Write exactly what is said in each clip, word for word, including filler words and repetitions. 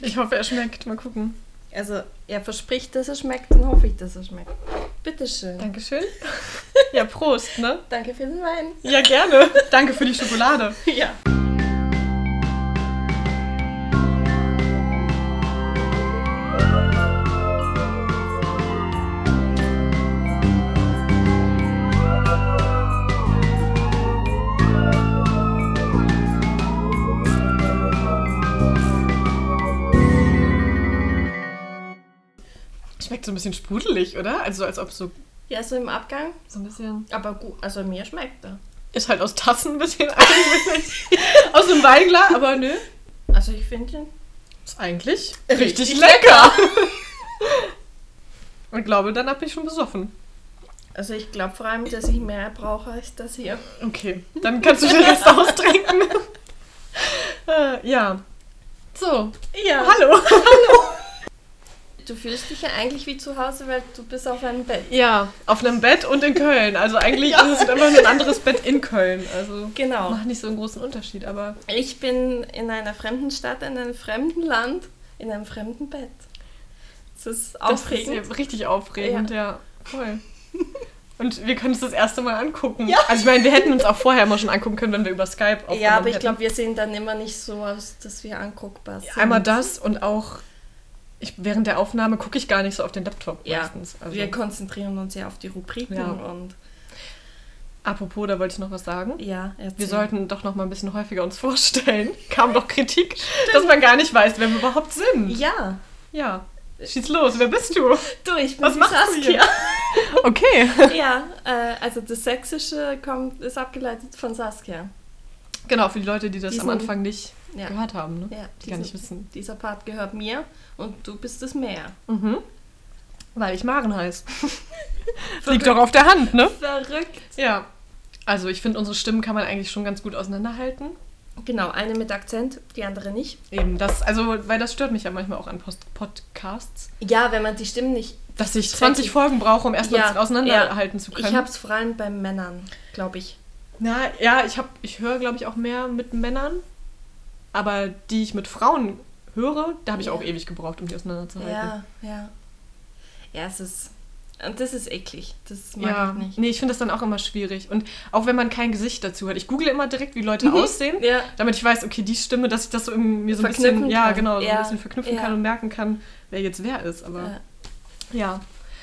Ich hoffe, er schmeckt. Mal gucken. Also, er verspricht, dass er schmeckt, dann hoffe ich, dass er schmeckt. Bitteschön. Dankeschön. Ja, Prost, ne? Danke für den Wein. Ja, gerne. Danke für die Schokolade. Ja. Schmeckt so ein bisschen sprudelig, oder? Also als ob so... Ja, so im Abgang. So ein bisschen... Aber gut, also mir schmeckt er. Ist halt aus Tassen ein bisschen eigentlich. Aus einem Weinglas, aber nö. Also ich finde ihn... Ist eigentlich Richtig richtig lecker. Ich glaube, danach bin ich schon besoffen. Also ich glaube vor allem, dass ich mehr brauche als das hier. Okay, dann kannst du den Rest austrinken. äh, ja. So. Ja. Hallo. Hallo. Du fühlst dich ja eigentlich wie zu Hause, weil du bist auf einem Bett. Ja, auf einem Bett und in Köln. Also eigentlich Ja. ist es immer nur ein anderes Bett in Köln. Also Genau. macht nicht so einen großen Unterschied, aber... Ich bin in einer fremden Stadt, in einem fremden Land, in einem fremden Bett. Das ist aufregend. Das ist richtig aufregend, ja. Ja. Voll. Und wir können uns das erste Mal angucken. Ja. Also ich meine, wir hätten uns auch vorher mal schon angucken können, wenn wir über Skype aufgenommen Ja, aber ich hätten. glaube, wir sehen dann immer nicht so aus, dass wir anguckbar sind. Einmal das und auch... Ich, während der Aufnahme gucke ich gar nicht so auf den Laptop Ja, meistens. Also, wir konzentrieren uns ja auf die Rubriken Ja. und apropos, da wollte ich noch was sagen. ja, erzähl. Wir sollten doch noch mal ein bisschen häufiger uns vorstellen. Kam doch Kritik, dass man gar nicht weiß, wer wir überhaupt sind. Ja, Ja, schieß los, wer bist du? du, ich bin Was die machst du Saskia. Okay. Ja, äh, also das Sächsische kommt, ist abgeleitet von Saskia. Genau, für die Leute, die das Diesen- am Anfang nicht Ja. gehört haben, ne? Ja, Die gar nicht wissen. Dieser Part gehört mir und du bist das Meer. Mhm. Weil ich Maren heiß. Liegt doch auf der Hand, ne? Verrückt. Ja. Also ich finde, unsere Stimmen kann man eigentlich schon ganz gut auseinanderhalten. Genau, eine mit Akzent, die andere nicht. Eben das, also, weil das stört mich ja manchmal auch an Post- Podcasts, Ja, wenn man die Stimmen nicht... dass ich zwanzig Folgen brauche, um erstmal Ja, auseinanderhalten zu können. Ich habe es vor allem bei Männern, glaube ich. Na, ja, ich, hab- ich höre, glaube ich, auch mehr mit Männern, aber die ich mit Frauen höre, da habe ich Ja. auch ewig gebraucht, um die auseinanderzuhalten. Ja, ja. Ja, es ist... Und das ist eklig. Das mag Ja, ich nicht. nee, ich finde das dann auch immer schwierig. Und auch wenn man kein Gesicht dazu hat. Ich google immer direkt, wie Leute Mhm. aussehen, Ja. damit ich weiß, okay, die Stimme, dass ich das so in mir so ein Verknüpfen bisschen, ja, kann. genau, so Ja, ein bisschen verknüpfen ja. kann und merken kann, wer jetzt wer ist. Aber Ja. ja.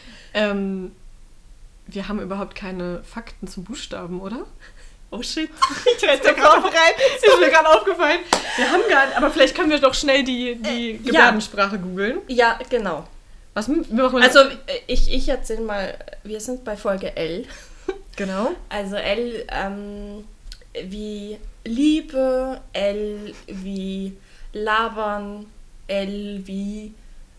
Ähm, wir haben überhaupt keine Fakten zu Buchstaben, oder? Oh shit. Ich weiß da gerade rein. Ist mir gerade aufgefallen. Wir haben gar nicht, aber vielleicht können wir doch schnell die, die Äh, Gebärdensprache googeln. Ja, genau. Was m- wir machen wir Also ich, ich erzähle mal, wir sind bei Folge L. genau. Also L ähm, wie Liebe, L wie Labern, L wie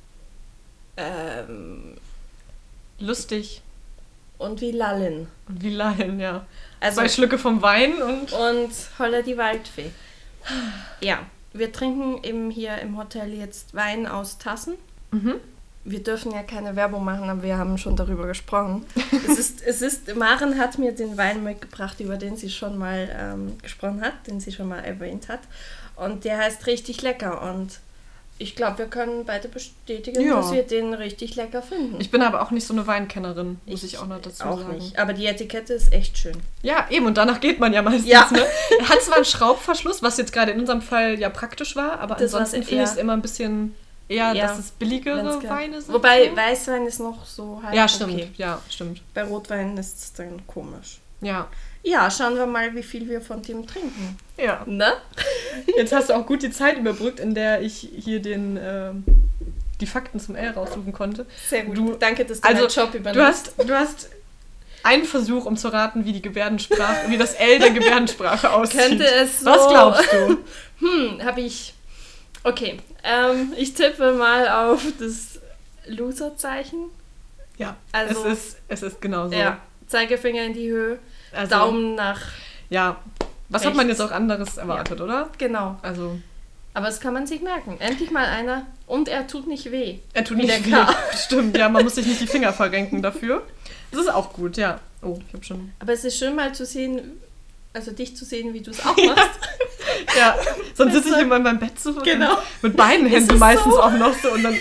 ähm, Lustig und wie Lallen. und wie Laien, ja. Also Zwei Schlücke vom Wein und und Holla die Waldfee. Ja, wir trinken eben hier im Hotel jetzt Wein aus Tassen. mhm. Wir dürfen ja keine Werbung machen, aber wir haben schon darüber gesprochen. es ist, es ist, Maren hat mir den Wein mitgebracht, über den sie schon mal ähm, gesprochen hat, den sie schon mal erwähnt hat. Und der heißt richtig lecker. Und ich glaube, wir können beide bestätigen, Ja. dass wir den richtig lecker finden. Ich bin aber auch nicht so eine Weinkennerin, muss ich, auch noch dazu auch sagen. nicht. Aber die Etikette ist echt schön. Ja, eben, und danach geht man ja meistens, Ja. ne? Er hat zwar einen Schraubverschluss, was jetzt gerade in unserem Fall ja praktisch war, aber Das war's ansonsten finde ich es eher- immer ein bisschen eher, Ja, dass es billigere wenn's ge- Weine sind. Wobei so. Weißwein ist noch so halb Ja, stimmt, okay. ja, stimmt. Bei Rotwein ist es dann komisch. Ja. Ja, schauen wir mal, wie viel wir von dem trinken. Ja. Ne? Jetzt hast du auch gut die Zeit überbrückt, in der ich hier den, ähm, die Fakten zum L raussuchen konnte. Sehr gut. Du- Danke, dass du also, meinen Job übernimmst. Du hast, du hast einen Versuch, um zu raten, wie die Gebärdensprache, wie das L der Gebärdensprache aussieht. Könnte es so... Was glaubst du? Hm, habe ich... Okay, ähm, ich tippe mal auf das Loser-Zeichen. Ja, Also- es ist, es ist genau so. Ja, Zeigefinger in die Höhe, Also, Daumen nach... Ja, was hat man rechts. jetzt auch anderes erwartet, oder? Genau, Also, aber das kann man sich merken. Endlich mal einer und er tut nicht weh. er tut Wie nicht der weh. K. Stimmt, ja, man muss sich nicht die Finger verrenken dafür. Das ist auch gut, ja. Oh, ich habe schon... Aber es ist schön mal zu sehen, also dich zu sehen, wie du es auch machst. Ja, sonst sitze ich immer in meinem Bett so. Genau. Mit beiden Ist Händen es meistens so? auch noch so und dann.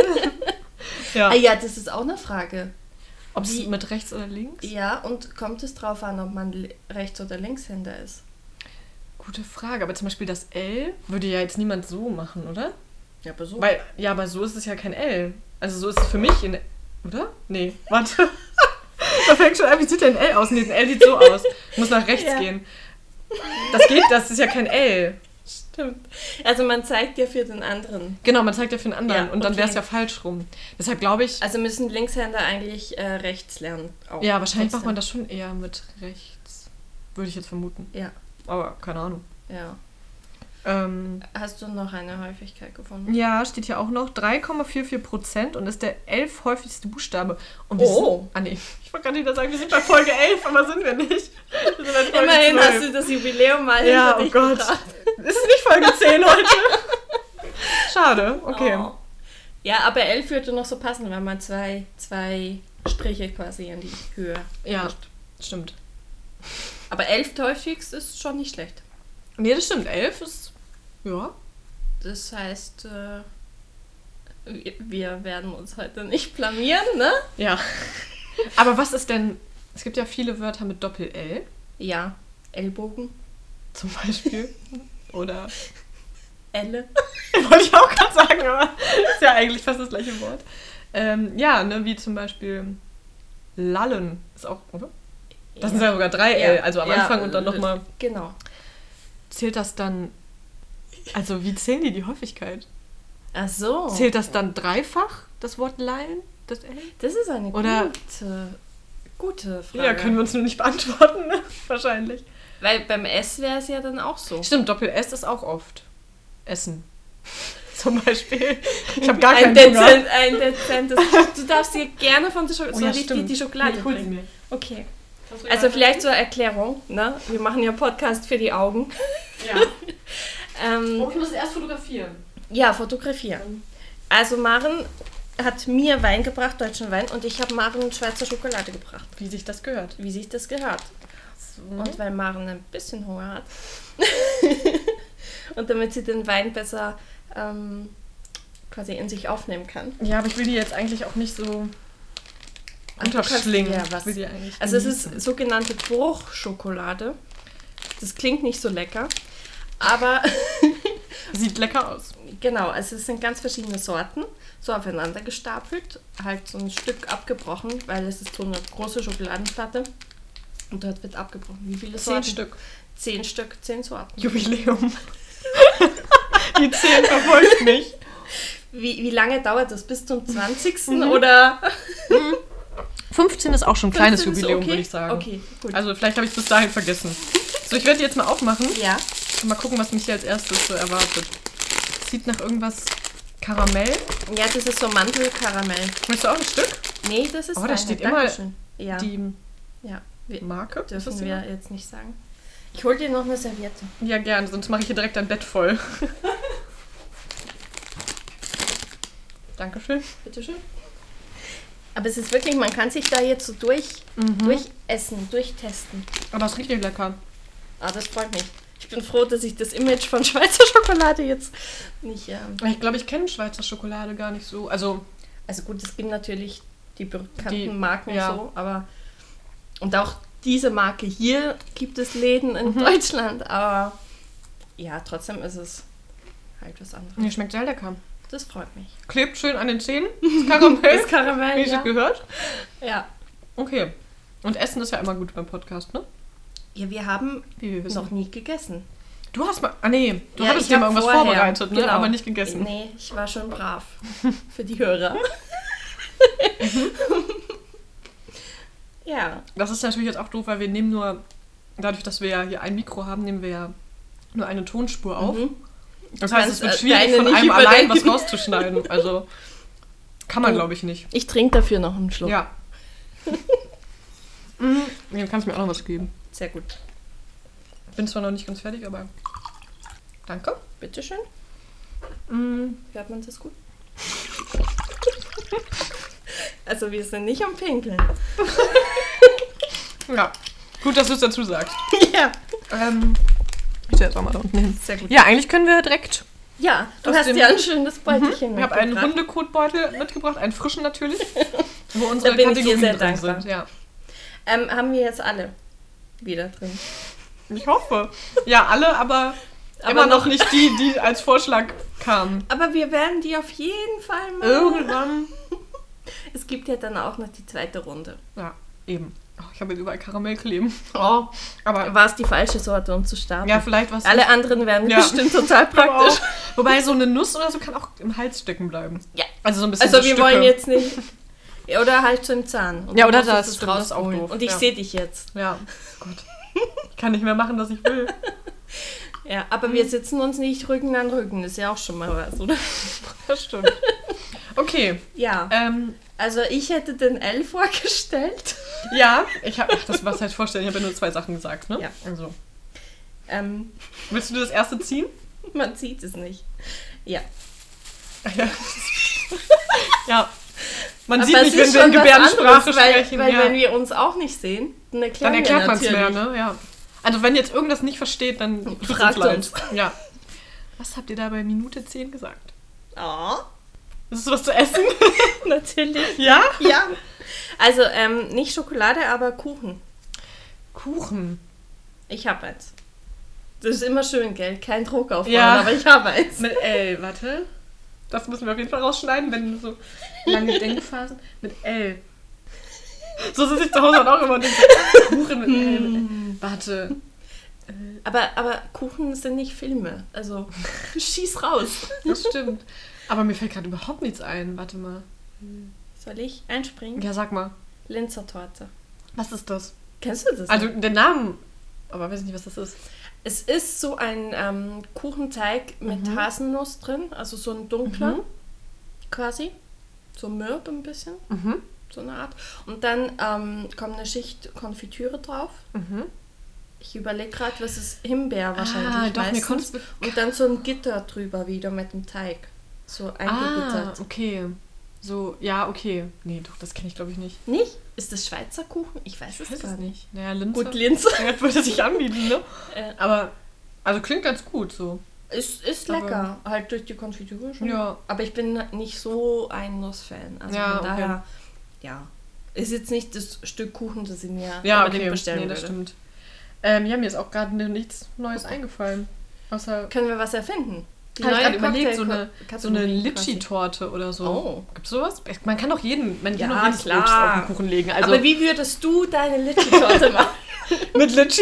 Ja. Ah ja, das ist auch eine Frage. Ob es Wie- mit rechts oder links? Ja, und kommt es drauf an, ob man le- Rechts- oder Linkshänder ist? Gute Frage. Aber zum Beispiel das L würde ja jetzt niemand so machen, oder? Ja, aber so. Weil, ja, aber so ist es ja kein L. Also so ist es für mich in. Oder? Nee, warte. Da fängt schon an, wie sieht denn ein L aus? Nee, ein L sieht so aus. Muss nach rechts Ja. gehen. Das geht, das ist ja kein L. Stimmt. Also man zeigt ja für den anderen. Genau, man zeigt ja für den anderen Ja, und dann okay. wäre es ja falsch rum. Deshalb glaube ich, Also müssen Linkshänder eigentlich äh, rechts lernen. Auch ja, wahrscheinlich macht trotzdem. man das schon eher mit rechts. Würde ich jetzt vermuten. Ja, Aber keine Ahnung. ja. Ähm, Hast du noch eine Häufigkeit gefunden? ja, steht hier auch noch drei Komma vierundvierzig Prozent und ist der elf häufigste Buchstabe. Und wir Oh. sind, ah nee, ich wollte gerade wieder sagen, wir sind bei Folge elf, aber sind wir nicht. Wir sind bei Folge Immerhin zwölf. hast du das Jubiläum mal Ja, hinter oh dich Gott. gebracht. Es ist nicht Folge zehn heute. Schade, okay. Oh. Ja, aber elf würde noch so passen, wenn man zwei, zwei Striche quasi in die Höhe Ja, pusht. stimmt. Aber elf häufigst ist schon nicht schlecht. Nee, das stimmt. elf ist, ja. Das heißt, äh, wir- wir werden uns heute nicht blamieren, ne? Ja. Aber was ist denn, es gibt ja viele Wörter mit Doppel-L Ja, Ellbogen, zum Beispiel. Oder, Elle. wollte ich auch gerade sagen, aber ist ja eigentlich fast das gleiche Wort. Ähm, ja, ne, wie zum Beispiel lallen ist auch, oder? Das sind ja sogar drei L, also am Ja, Anfang und dann nochmal. Genau. Zählt das dann, also wie zählen die die Häufigkeit? Ach so. Zählt das dann dreifach, das Wort lallen, das L? Das ist eine Oder- gute, gute Frage. Ja, können wir uns nur nicht beantworten, ne? Wahrscheinlich. Weil beim S wäre es ja dann auch so. Stimmt, Doppel-S ist auch oft. Essen. Zum Beispiel. Ich habe gar ein, keinen Hunger. dezent, ein dezentes. Du darfst dir gerne von der Schokolade. Oh ja, Soll ich dir stimmt. die Schokolade Nee, hol sie bringen? mir. Okay. Also vielleicht zur Erklärung, ne? Wir machen ja Podcast für die Augen. Ja. Ähm, Oh, ich muss erst fotografieren. ja, fotografieren. Also Maren hat mir Wein gebracht, deutschen Wein, und ich habe Maren Schweizer Schokolade gebracht, Wie sich das gehört. wie sich das gehört. Mhm. Und weil Maren ein bisschen Hunger hat und damit sie den Wein besser ähm, quasi in sich aufnehmen kann. Ja, aber ich will die jetzt eigentlich auch nicht so Ach, du kannst- unterschlingen. ja, Ich was- will die eigentlich Also es genießen. ist sogenannte Bruchschokolade. Das klingt nicht so lecker, aber Sieht lecker aus. genau, also es sind ganz verschiedene Sorten, so aufeinander gestapelt, halt so ein Stück abgebrochen, weil es ist so eine große Schokoladenplatte und dort wird abgebrochen. Wie viele Zehn Sorten? Stück. Zehn Stück, zehn Sorten. Jubiläum. Die zehn verfolgt mich. Wie, wie lange dauert das? Bis zum zwanzigsten Mhm. oder? fünfzehn ist auch schon ein kleines fünfzehn ist Jubiläum, okay? würde ich sagen. Okay, gut. Also vielleicht habe ich es bis dahin vergessen. So, ich werde die jetzt mal aufmachen. ja, Mal gucken, was mich hier als erstes so erwartet. Sieht nach irgendwas Karamell. ja, das ist so Mandelkaramell. Möchtest du auch ein Stück? Nee, das ist Oh, da deine. steht immer Dankeschön. Ja, Die ja. Wir Marke? Ist das dürfen die wir Marke? jetzt nicht sagen. Ich hol dir noch eine Serviette. Ja, gern, sonst mache ich hier direkt dein Bett voll. Dankeschön. Bitteschön. Aber es ist wirklich, man kann sich da jetzt so durch, Mhm. durchessen, durchtesten. Aber es riecht nicht lecker. Ah, das freut mich. Ich bin froh, dass ich das Image von Schweizer Schokolade jetzt nicht... Ähm Ich glaube, ich kenne Schweizer Schokolade gar nicht so. Also, also gut, es gibt natürlich die bekannten Die- Marken ja. so, aber... Und auch diese Marke hier gibt es Läden in Mhm. Deutschland, aber ja, trotzdem ist es halt was anderes. die schmeckt sehr lecker. Das freut mich. Klebt schön an den Zähnen. Das Karamell. Das Karamell, Wie ich ja. gehört. ja. Okay. Und Essen ist ja immer gut beim Podcast, ne? Ja, wir haben Wie wir wissen. noch nie gegessen. Du hast mal. Ah, nee. Du Ja, hattest ich dir mal hab irgendwas vorher, vorbereitet, ne? genau. Aber nicht gegessen. Nee, ich war schon brav für die Hörer. ja, Das ist natürlich jetzt auch doof, weil wir nehmen nur. Dadurch, dass wir ja hier ein Mikro haben, nehmen wir ja nur eine Tonspur auf. mhm. Das Du heißt, es kannst, wird äh, schwierig, deine von nicht einem allein was überdenken. rauszuschneiden. Also kann man, Oh. glaube ich, nicht. Ich trinke dafür noch einen Schluck. Ja. Mhm. Du kannst mir auch noch was geben. Sehr gut. Bin zwar noch nicht ganz fertig, aber danke. Bitteschön. Mhm. Hört man das gut? Also wir sind nicht am Pinkeln. Ja, gut, dass du es dazu sagst. ja. Ähm, Ich stelle jetzt auch mal da unten hin. Sehr gut. Ja, eigentlich können wir direkt... Ja, du aus hast dem- ja ein schönes Beutelchen Mhm. Ich habe einen Hundekotbeutel mitgebracht, einen frischen natürlich, wo unsere Da bin ich dir Kategorien sehr drin dankbar. sind. Ja. Ähm, haben wir jetzt alle wieder drin. Ich hoffe. Ja, alle, aber, Aber immer noch noch- nicht die, die als Vorschlag kamen. Aber wir werden die auf jeden Fall machen. Irgendwann. Es gibt ja dann auch noch die zweite Runde. Ja, eben. Oh, ich habe jetzt überall Karamell kleben. Oh, aber War es die falsche Sorte, um zu starten? ja, vielleicht was. Alle anderen werden Ja. bestimmt total praktisch. Auch. Wobei so eine Nuss oder so kann auch im Hals stecken bleiben. Ja. Also so ein bisschen Also so wir Stücke. wollen jetzt nicht... Oder halt so im Zahn. Und Ja, du oder musst das, es stimmt, das ist auch rausholen. doof. Und ich Ja. sehe dich jetzt. Ja, gut. Ich kann nicht mehr machen, was ich will. Ja, aber wir sitzen uns nicht Rücken an Rücken. Ist ja auch schon mal was, oder? Das stimmt. Okay. Ja. Ähm, Also ich hätte den L vorgestellt. ja, ich habe das was heißt vorstellen. Ich habe ja nur zwei Sachen gesagt, ne? Ja. Also, Ähm, willst du das erste ziehen? man sieht es nicht. Ja. Ja. ja. Man Aber sieht es nicht, wenn ist wir in schon was Gebärdensprache anderes, weil, sprechen. Weil ja. wenn wir uns auch nicht sehen, dann erklären Dann erklärt wir man es natürlich. mehr, ne? Ja. Also wenn jetzt irgendwas nicht versteht, dann tut's Fragt leid. uns. Ja. Was habt ihr da bei Minute zehn gesagt? Oh, Ist es was zu essen? natürlich. ja? Ja. Also ähm, nicht Schokolade, aber Kuchen. Kuchen. Ich habe eins. Das ist immer schön, gell? Kein Druck aufbauen, Ja. aber ich habe eins. Mit L, warte. Das müssen wir auf jeden Fall rausschneiden, wenn so lange Denkphasen. Mit L. So sitze ich zu Hause auch immer und denke, Kuchen mit L. Mit L. Warte. Aber, aber Kuchen sind nicht Filme. Also schieß raus. Das stimmt. Aber mir fällt gerade überhaupt nichts ein. Warte mal. Soll ich einspringen? Ja, sag mal. Linzer Torte. Was ist das? Kennst du das? Also nicht? den Namen, aber weiß nicht, was das ist. Es ist so ein ähm, Kuchenteig mit Mhm. Haselnuss drin, also so ein dunkler Mhm. quasi. So mürb ein bisschen, Mhm. so eine Art. Und dann ähm, kommt eine Schicht Konfitüre drauf. Mhm. Ich überlege gerade, was ist Himbeer wahrscheinlich Ah, doch, mir meistens. kommt's Und dann so ein Gitter drüber wieder mit dem Teig. So Ah, eingegittert. okay. So, ja, okay. Nee, doch, das kenne ich glaube ich nicht. Nicht? Ist das Schweizer Kuchen? Ich weiß es Ich weiß gar es nicht. nicht. Naja, Linzer. Gut, Linzer. Ja, würde sich anbieten, ne? Äh, Aber, also klingt ganz gut so. ist ist Aber- lecker, halt durch die Konfitüre schon. Ja. Aber ich bin nicht so ein Nuss-Fan. Also Ja, von okay. daher, ja. Ist jetzt nicht das Stück Kuchen, das ich mir Ja, unbedingt okay. bestellen Nee, das würde. stimmt. Ähm, ja, mir ist auch gerade nichts Neues eingefallen. Außer, Können wir was erfinden? Die habe ich neue gerade überlegt, so eine, Cocktail- so eine Kategorie Litschi-Torte oder so. Oh. Gibt's sowas? Man kann doch jeden, man kann Ja, doch jedes klar. Obst auf den Kuchen legen. Also Aber wie würdest du deine Litschi-Torte machen? mit Litschi.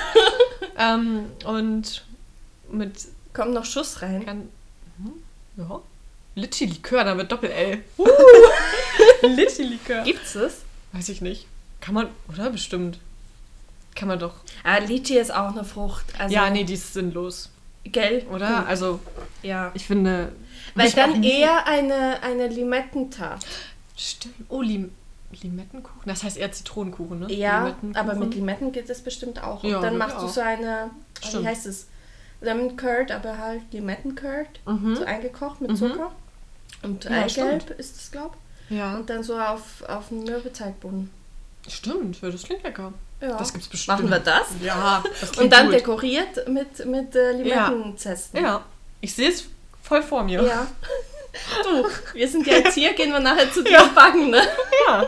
ähm, und mit Kommt noch Schuss rein? Kann, hm, ja. Litschi-Likör, dann wird Doppel-L. Uh. Litschi-Likör. Gibt's es? Weiß ich nicht. Kann man, oder? Bestimmt. Kann man doch. Ah, Litschi ist auch eine Frucht. Also, ja, nee, die ist sinnlos. Gell? Oder? Gut. Also, Ja. ich finde... Weil ich auch dann nie- eher eine, eine Limettentat. Stimmt. Oh, Lim Limettenkuchen? Das heißt eher Zitronenkuchen, ne? Ja, Limettenkuchen. aber mit Limetten geht das bestimmt auch. Und Ja, dann geht machst du auch. so eine, Stimmt. wie heißt es? Lemon Curd, aber halt Limetten Curd. Mhm. So eingekocht mit Mhm. Zucker. Und Ja, Eigelb stimmt. ist es, glaube ich. Ja, Und dann so auf, auf einen Mürbeteigboden. stimmt. Ja, das klingt lecker. Ja. Das gibt's bestimmt. Machen wir das? Ja, das klingt Und dann gut. dekoriert mit, mit äh, Limettenzesten. Ja, ich sehe es voll vor mir. Ja. Du, wir sind ja jetzt hier, gehen wir nachher zu dir Ja. und backen, ne? Ja.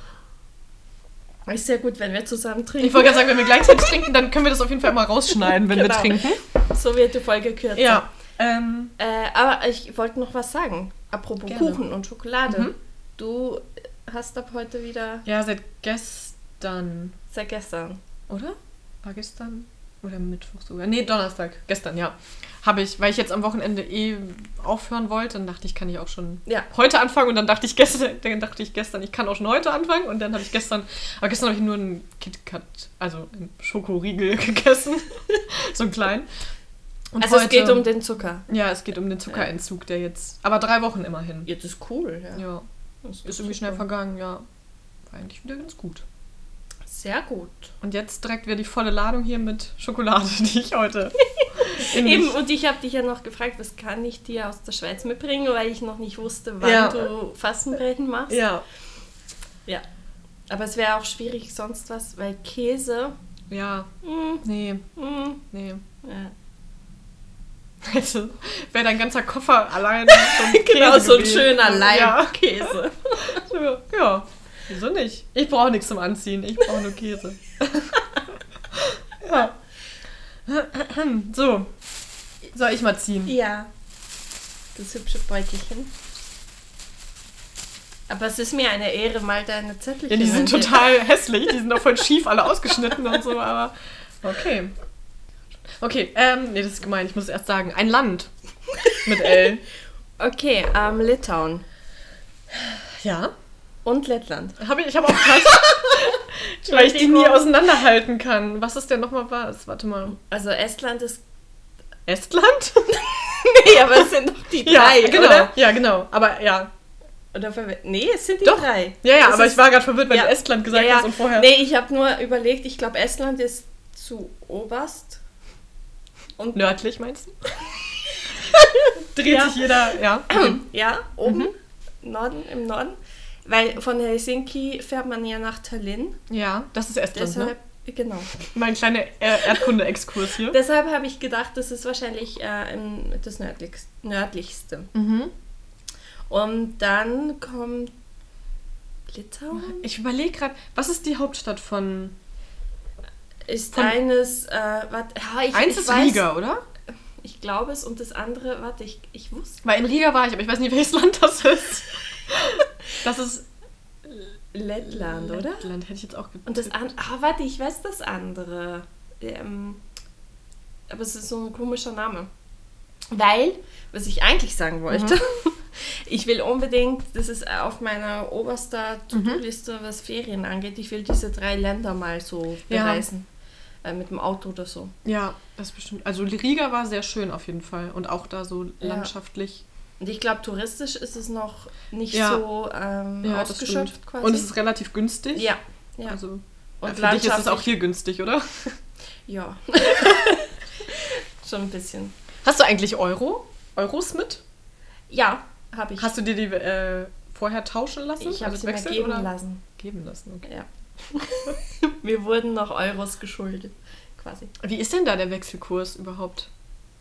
Ist sehr gut, wenn wir zusammen trinken. Ich wollte gerade sagen, wenn wir gleichzeitig trinken, dann können wir das auf jeden Fall mal rausschneiden, wenn Genau. wir trinken. So wird die Folge kürzer. Ja. Ähm, Äh, aber ich wollte noch was sagen. Apropos Gerne. Kuchen und Schokolade. Mhm. Du hast ab heute wieder, ja, seit gestern, seit gestern. oder? War gestern? Oder Mittwoch sogar? Nee, Donnerstag. Gestern, ja. Habe ich, weil ich jetzt am Wochenende eh aufhören wollte, dann dachte ich, kann ich auch schon Ja. heute anfangen und dann dachte ich gestern, dann dachte ich gestern, ich kann auch schon heute anfangen und dann habe ich gestern, aber gestern habe ich nur einen KitKat, also einen Schokoriegel gegessen, so einen kleinen. Und Also es heute- geht um den Zucker. Ja, es geht um den Zuckerentzug, der jetzt, aber drei Wochen immerhin. Jetzt ist cool, ja. Ja, Das ist irgendwie schnell vergangen, ja. War eigentlich wieder ganz gut. Sehr gut. Und jetzt direkt wieder die volle Ladung hier mit Schokolade, die ich heute in mich- Eben, und ich habe dich ja noch gefragt, was kann ich dir aus der Schweiz mitbringen, weil ich noch nicht wusste, wann Ja. du Fastenbrechen machst. Ja, Ja. Aber es wäre auch schwierig sonst was, weil Käse, ja, mm, nee, mm, nee. ja. Also, wäre dein ganzer Koffer allein so ein Käse Genau, so ein gewesen. schöner Ja. Leibkäse. So, ja, wieso nicht? Ich brauche nichts zum Anziehen, ich brauche nur Käse. Ja. So, soll ich mal ziehen? Ja, das hübsche Beutelchen. Aber es ist mir eine Ehre, mal deine Zettelchen... Ja, die sind total hässlich, die sind auch voll schief, alle ausgeschnitten und so, aber okay. Okay, ähm, nee, das ist gemein, ich muss erst sagen, ein Land mit L. Okay, ähm, Litauen Ja. und Lettland. Hab ich ich habe auch gerade, weil ich die nie auseinanderhalten kann. Was ist denn nochmal was? Warte mal. Also Estland ist... Estland? Nee, aber es sind doch die drei, ja, genau. oder? Ja, genau. Aber ja. Oder verwir- Nee, es sind die Doch. drei. Ja, ja, Das aber ist- ich war gerade verwirrt, weil ja. du Estland gesagt ja, ja. hast und vorher... Nee, ich habe nur überlegt, ich glaube Estland ist zu oberst. Und Nördlich, meinst du? Dreht Ja. sich jeder, ja. ja, oben, Norden, im Norden. Weil von Helsinki fährt man ja nach Tallinn. Ja, das ist Estland, Deshalb, ne? genau. Mein kleiner er- Erdkunde-Exkurs hier. Deshalb habe ich gedacht, das ist wahrscheinlich äh, im, das nördlichst, nördlichste. Mhm. Und dann kommt Litauen. Ich überlege gerade, was ist die Hauptstadt von... Ist Von- eines, äh, warte, ja, ich, Eins ich ist weiß, Riga, oder? Ich glaube es. Und das andere, warte, ich, ich wusste. Weil in Riga war ich, aber ich weiß nicht, welches Land das ist. Das ist... Lettland, oder? Lettland hätte ich jetzt auch getippt. Und das andere, ah, warte, ich weiß das andere. Ähm, aber es ist so ein komischer Name. Weil, was ich eigentlich sagen wollte, Mhm. ich will unbedingt, das ist auf meiner oberster To-Do-Liste, was Ferien angeht, ich will diese drei Länder mal so Ja. bereisen. Äh, mit dem Auto oder so. Ja, das bestimmt. Also Riga war sehr schön auf jeden Fall. Und auch da so Ja. landschaftlich. Und ich glaube, touristisch ist es noch nicht Ja. so ähm, Ja, das ausgeschöpft stimmt. quasi. Und es ist relativ günstig. ja, ja. Also, Und für dich ist es landschaftlich- auch hier günstig, oder? Ja. Schon ein bisschen. Hast du eigentlich Euro? Euros mit? Ja, habe ich. Hast du dir die äh, vorher tauschen lassen? ich habe Also sie mir wechseln geben oder? lassen. Geben lassen, okay. Ja. Mir wurden noch Euros geschuldet, quasi. Wie ist denn da der Wechselkurs überhaupt?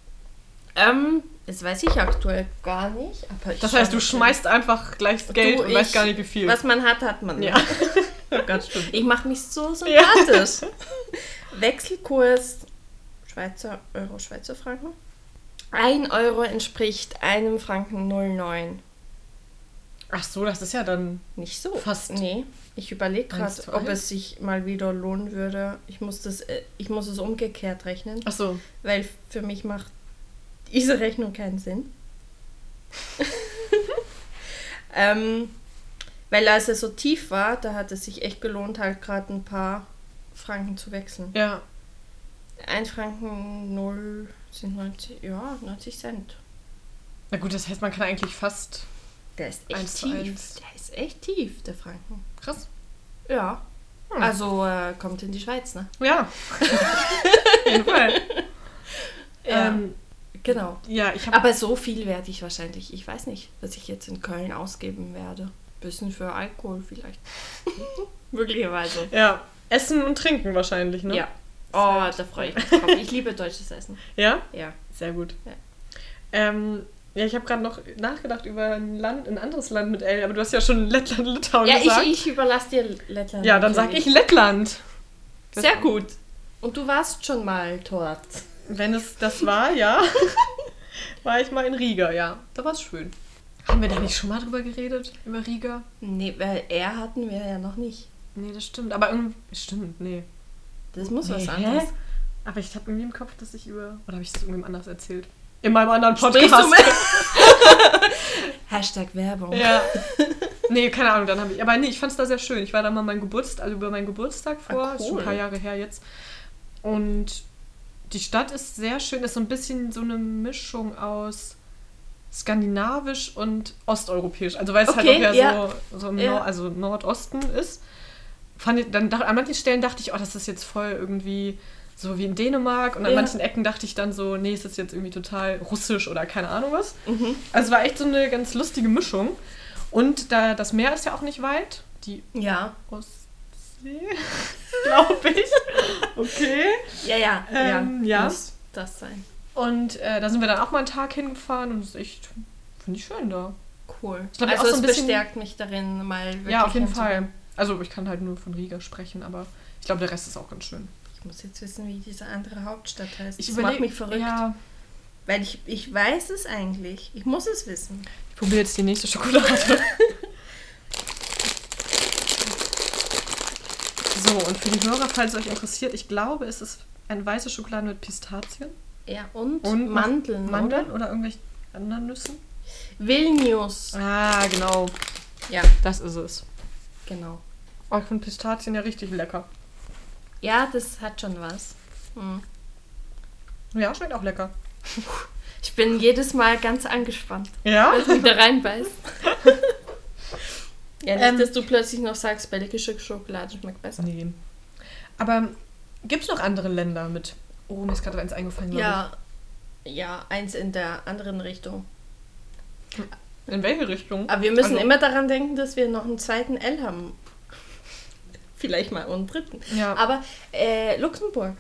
Ähm, das weiß ich aktuell gar nicht. Aber ich Das heißt, du schau schmeißt einfach gleich das Geld Du, und weißt ich- gar nicht, wie viel. Was man hat, hat man. Ja. Oh Gott, stimmt. Ich mache mich so sympathisch. Wechselkurs Schweizer Euro, Schweizer Franken. Ein Euro entspricht einem Franken null Komma neun. Ach so, das ist ja dann... Nicht so. Fast. Nee. Ich überlege Eins gerade, zu ob eins? es sich mal wieder lohnen würde. Ich muss, das, äh, ich muss es umgekehrt rechnen, Ach so. weil für mich macht diese Rechnung keinen Sinn. ähm, weil als es so tief war, da hat es sich echt gelohnt, halt gerade ein paar Franken zu wechseln. Ja. Ein Franken null sind neunzig, ja, neunzig Cent. Na gut, das heißt, man kann eigentlich fast... Der ist echt Eins zu tief. eins. Der ist echt tief, der Franken. Krass. Ja. Hm. Also äh, kommt in die Schweiz, ne? Ja. Auf jeden Fall. Ja. Ähm, Genau. ja, ich habe... Aber so viel werde ich wahrscheinlich, ich weiß nicht, was ich jetzt in Köln ausgeben werde. Bisschen für Alkohol vielleicht. Möglicherweise. Ja, Essen und Trinken wahrscheinlich, ne? Ja. Oh, da freue ich mich drauf. Ich liebe deutsches Essen. Ja? Ja. Sehr gut. Ja. Ähm, ja, ich habe gerade noch nachgedacht über ein Land, ein anderes Land mit L, aber du hast ja schon Lettland, Litauen Ja, gesagt. ich, ich überlasse dir Lettland. ja, dann sag natürlich. ich Lettland. Sehr gut. Und du warst schon mal dort. Wenn es das war, ja. War ich mal in Riga, ja. Da war es schön. Haben wir da nicht schon mal drüber geredet? Über Riga? Nee, weil er hatten wir ja noch nicht. Nee, das stimmt. Aber irgendwie... Stimmt, nee. Das muss was Nee, anderes. hä? Aber ich habe irgendwie im Kopf, dass ich über... Oder habe ich das irgendwem anders erzählt? In meinem anderen Sprichst Podcast. du mit? Hashtag Werbung. Ja. Nee, keine Ahnung, dann habe ich... Aber nee, ich fand es da sehr schön. Ich war da mal mein Geburtstag, also über meinen Geburtstag vor. Ah, Ist schon cool. ein paar Jahre her jetzt. Und die Stadt ist sehr schön. Ist so ein bisschen so eine Mischung aus skandinavisch und osteuropäisch. Also weil es Okay, halt auch ja, ja. so, so im Ja. Nord, also Nordosten ist. Fand ich, dann, an manchen Stellen dachte ich, oh, das ist jetzt voll irgendwie so wie in Dänemark. Und an Ja. manchen Ecken dachte ich dann so, nee, ist das jetzt irgendwie total russisch oder keine Ahnung was. Mhm. Also es war echt so eine ganz lustige Mischung. Und da das Meer ist ja auch nicht weit. Die Ja. Ostsee, glaube ich. Okay. Ja, ja. Ähm, ja. ja. Muss das sein. Und äh, da sind wir dann auch mal einen Tag hingefahren und es ist echt, finde ich schön da. Cool. Ich glaub, also auch so es ein bisschen, bestärkt mich darin, mal wirklich ja, auf jeden hinzugehen. Fall. Also ich kann halt nur von Riga sprechen, aber ich glaube, der Rest ist auch ganz schön. Ich muss jetzt wissen, wie diese andere Hauptstadt heißt. Ich das überleg, macht mich verrückt. Ja, Weil ich, ich weiß es eigentlich. Ich muss es wissen. ich probiere jetzt die nächste Schokolade. So, und für die Hörer, falls es euch interessiert, ich glaube, es ist eine weiße Schokolade mit Pistazien. Ja, und, Und Mandeln, Mandeln oder? oder irgendwelche anderen Nüssen. Vilnius. Ah, genau. Ja, Das ist es. genau. Oh, ich finde Pistazien ja richtig lecker. Ja, das hat schon was. Hm. Ja, schmeckt auch lecker. Ich bin jedes Mal ganz angespannt, Ja? als ich da reinbeiß. Ja, nicht, Ähm. dass du plötzlich noch sagst, belgische Schokolade schmeckt besser. Nee. Aber gibt es noch andere Länder mit... Oh, mir ist gerade eins eingefallen, glaube Ja, ja, eins in der anderen Richtung. ich. In welche Richtung? Aber wir müssen Also- immer daran denken, dass wir noch einen zweiten L haben. Vielleicht mal einen dritten. Ja. Aber äh, Luxemburg.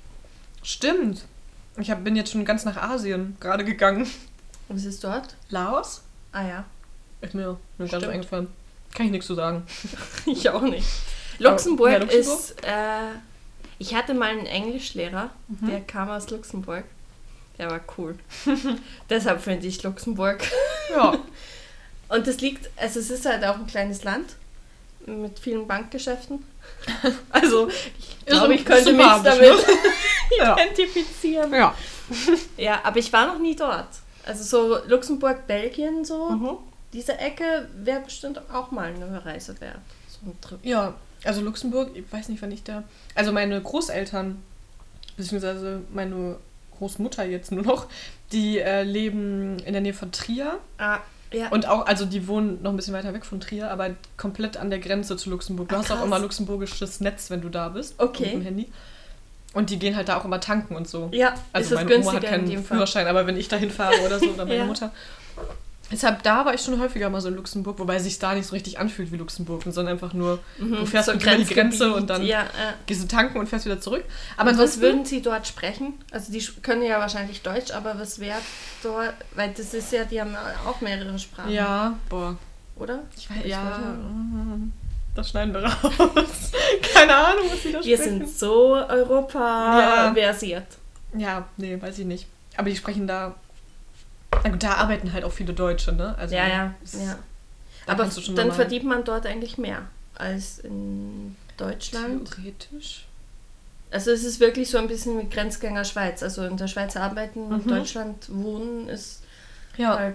Stimmt. Ich hab, bin jetzt schon ganz nach Asien gerade gegangen. Was ist dort? Laos? Ah ja, Ist mir nur ganz Stimmt. eingefallen. Kann ich nichts zu sagen. ich auch nicht. Luxemburg, ja, Luxemburg? ist... Äh, ich hatte mal einen Englischlehrer, Mhm. der kam aus Luxemburg. Der war cool. Deshalb finde ich Luxemburg. Ja. Und das liegt, also es ist halt auch ein kleines Land mit vielen Bankgeschäften. Also ich Ist glaube, ein- ich könnte mich sympathisch, damit ne? Ja. identifizieren. Ja. Ja, aber ich war noch nie dort. Also so Luxemburg, Belgien so, Mhm. diese Ecke wäre bestimmt auch mal eine Reise wert. So ein Trip. Ja, also Luxemburg, ich weiß nicht, wann ich da... Also meine Großeltern, beziehungsweise meine Großmutter jetzt nur noch, die äh, leben in der Nähe von Trier. Ah, ja. Und auch, also die wohnen noch ein bisschen weiter weg von Trier, aber komplett an der Grenze zu Luxemburg. Du Ah, hast auch krass. immer luxemburgisches Netz, wenn du da bist. Okay. Mit dem Handy. Und die gehen halt da auch immer tanken und so. Ja, Also ist es meine Oma hat günstiger in keinen dem Fall. Führerschein, aber wenn ich dahin fahre oder so, oder meine Ja. Mutter. Deshalb, da war ich schon häufiger mal so in Luxemburg, wobei es sich da nicht so richtig anfühlt wie Luxemburg, sondern einfach nur, Mhm, du fährst so mit über die Grenze Grenzgebiet. und dann Ja, äh. gehst du tanken und fährst wieder zurück. Aber Aber was ansonsten, würden Sie dort sprechen? Also die sch- können ja wahrscheinlich Deutsch, aber was wäre dort, weil das ist ja, die haben auch mehrere Sprachen, ja, boah, oder? ich weiß, Ich ja, weiß nicht. mm, das schneiden wir raus. Keine Ahnung, was sie da Wir sprechen. sind so Europa-versiert. Ja, nee, weiß ich nicht. Aber die sprechen da, na gut, da arbeiten halt auch viele Deutsche, ne? Also, Ja, ja, es- ja. da Aber kannst du schon dann mal- verdient man dort eigentlich mehr als in Deutschland. Theoretisch. Also es ist wirklich so ein bisschen wie Grenzgänger Schweiz. Also in der Schweiz arbeiten, in Mhm. Deutschland wohnen ist Ja, halt...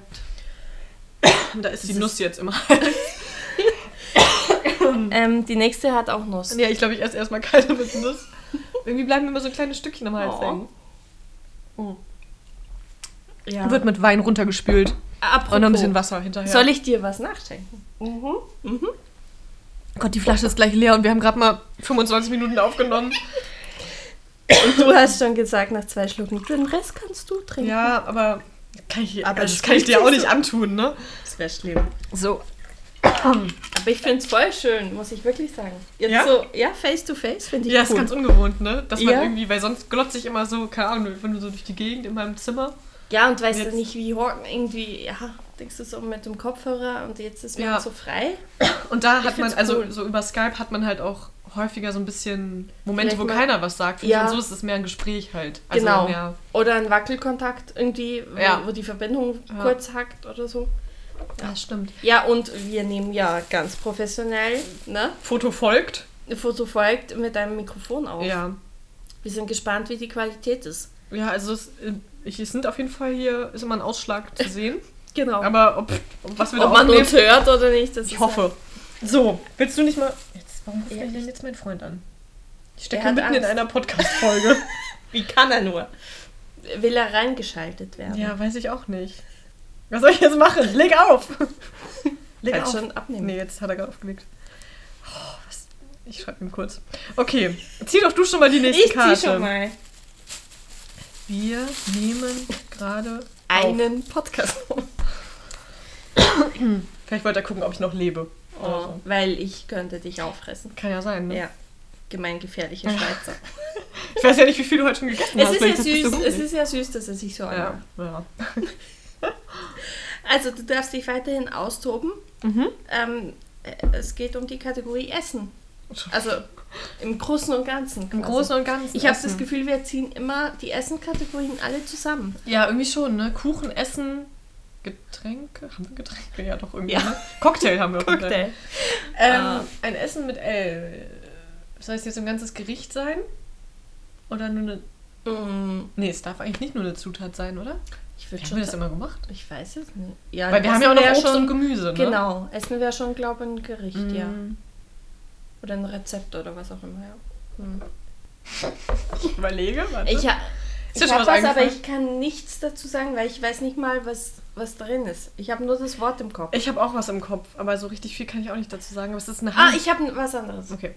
da ist die das Nuss ist- jetzt immer. Ähm, die nächste hat auch Nuss. Ja, ich glaube, ich esse erstmal keine mit Nuss. Irgendwie bleiben mir immer so kleine Stückchen am Hals Oh. hängen. Oh. Ja. Wird mit Wein runtergespült. Apropos, Und noch ein bisschen Wasser hinterher. soll ich dir was nachschenken? Gott, die Flasche ist gleich leer und wir haben gerade mal fünfundzwanzig Minuten aufgenommen. Und du hast schon gesagt, nach zwei Schlucken, den Rest kannst du trinken. Ja, aber, kann ich, Aber also das es kann ich dir auch riecht nicht so- antun, ne? Das wäre schlimm. So. Aber ich finde es voll schön, muss ich wirklich sagen. Jetzt Ja? so, ja, face to face finde ich Ja, cool. ist ganz ungewohnt, ne? Dass man Ja. irgendwie, weil sonst glotze ich immer so, keine Ahnung, wenn du so durch die Gegend in meinem Zimmer. Ja, und weißt Jetzt- du nicht, wie Horten irgendwie, ja, denkst du so mit dem Kopfhörer und jetzt ist man Ja. so frei. Und da Ich hat man, find's also cool. so über Skype hat man halt auch häufiger so ein bisschen Momente, Vielleicht wo mal- keiner was sagt. Finde Ja. ich, und so ist es mehr ein Gespräch halt. Also Genau. Mehr, Oder ein Wackelkontakt irgendwie, wo, Ja. wo die Verbindung Ja. kurz hackt oder so. ja, stimmt. Ja, und wir nehmen ja ganz professionell, ne? Foto folgt. Ein Foto folgt mit einem Mikrofon auf. Ja. Wir sind gespannt, wie die Qualität ist. Ja, also es, ich, es sind auf jeden Fall hier, ist immer ein Ausschlag zu sehen. Genau. Aber ob, ob was wir Ob da man aufnehmen, uns hört oder nicht, das ich ist hoffe. So, willst du nicht mal... Jetzt, warum ruft Ja, mich denn ich- jetzt mein Freund an? Ich Er stecke hat mitten in Angst. einer Podcast-Folge. Wie kann er nur? Will er reingeschaltet werden? Ja, weiß ich auch nicht. Was soll ich jetzt machen? Leg auf! Leg Kannst auf. schon abnehmen. Nee, jetzt hat er gerade aufgelegt. Oh, was? Ich schreibe ihm kurz. Okay, zieh doch du schon mal die nächste Ich Karte. zieh schon mal Wir nehmen gerade auf. einen Podcast auf. Vielleicht wollte er gucken, ob ich noch lebe. Oder Oh, so. weil ich könnte dich auffressen. Kann ja sein, ne? Ja. gemeingefährliche Schweizer. Ich weiß ja nicht, wie viel du heute schon gegessen es hast. Ist ja das süß, es ist ja süß, dass er sich so anhört. Ja, ja. Also du darfst dich weiterhin austoben. Mhm. Ähm, es geht um die Kategorie Essen. Also im Großen und Ganzen. Im Großen und Ganzen. Ich habe das Gefühl, wir ziehen immer die Essenkategorien alle zusammen. Ja, irgendwie schon, ne? Kuchen, Essen, Getränke. Haben wir Getränke? Ja, doch irgendwie. Ja. Ne? Cocktail haben wir. Cocktail. Ähm, Ah. Ein Essen mit L. Soll es jetzt ein ganzes Gericht sein? Oder nur eine... Mm, Nee, es darf eigentlich nicht nur eine Zutat sein, oder? ich Wie würde haben schon wir das sagen- immer gemacht? Ich weiß es nicht. Ja, Weil wir haben ja auch noch Obst und Gemüse, ne? Genau, Essen wäre schon, glaube ich, ein Gericht, Mm. ja. Oder ein Rezept oder was auch immer, ja. Hm. Ich überlege, warte. Ich, ha Ist dir ich schon habe was was, aber eingefallen? ich kann nichts dazu sagen, weil ich weiß nicht mal, was, was drin ist. Ich habe nur das Wort im Kopf. Ich habe auch was im Kopf, aber so richtig viel kann ich auch nicht dazu sagen. Aber es ist eine ah, Ham- ich habe was anderes. Okay.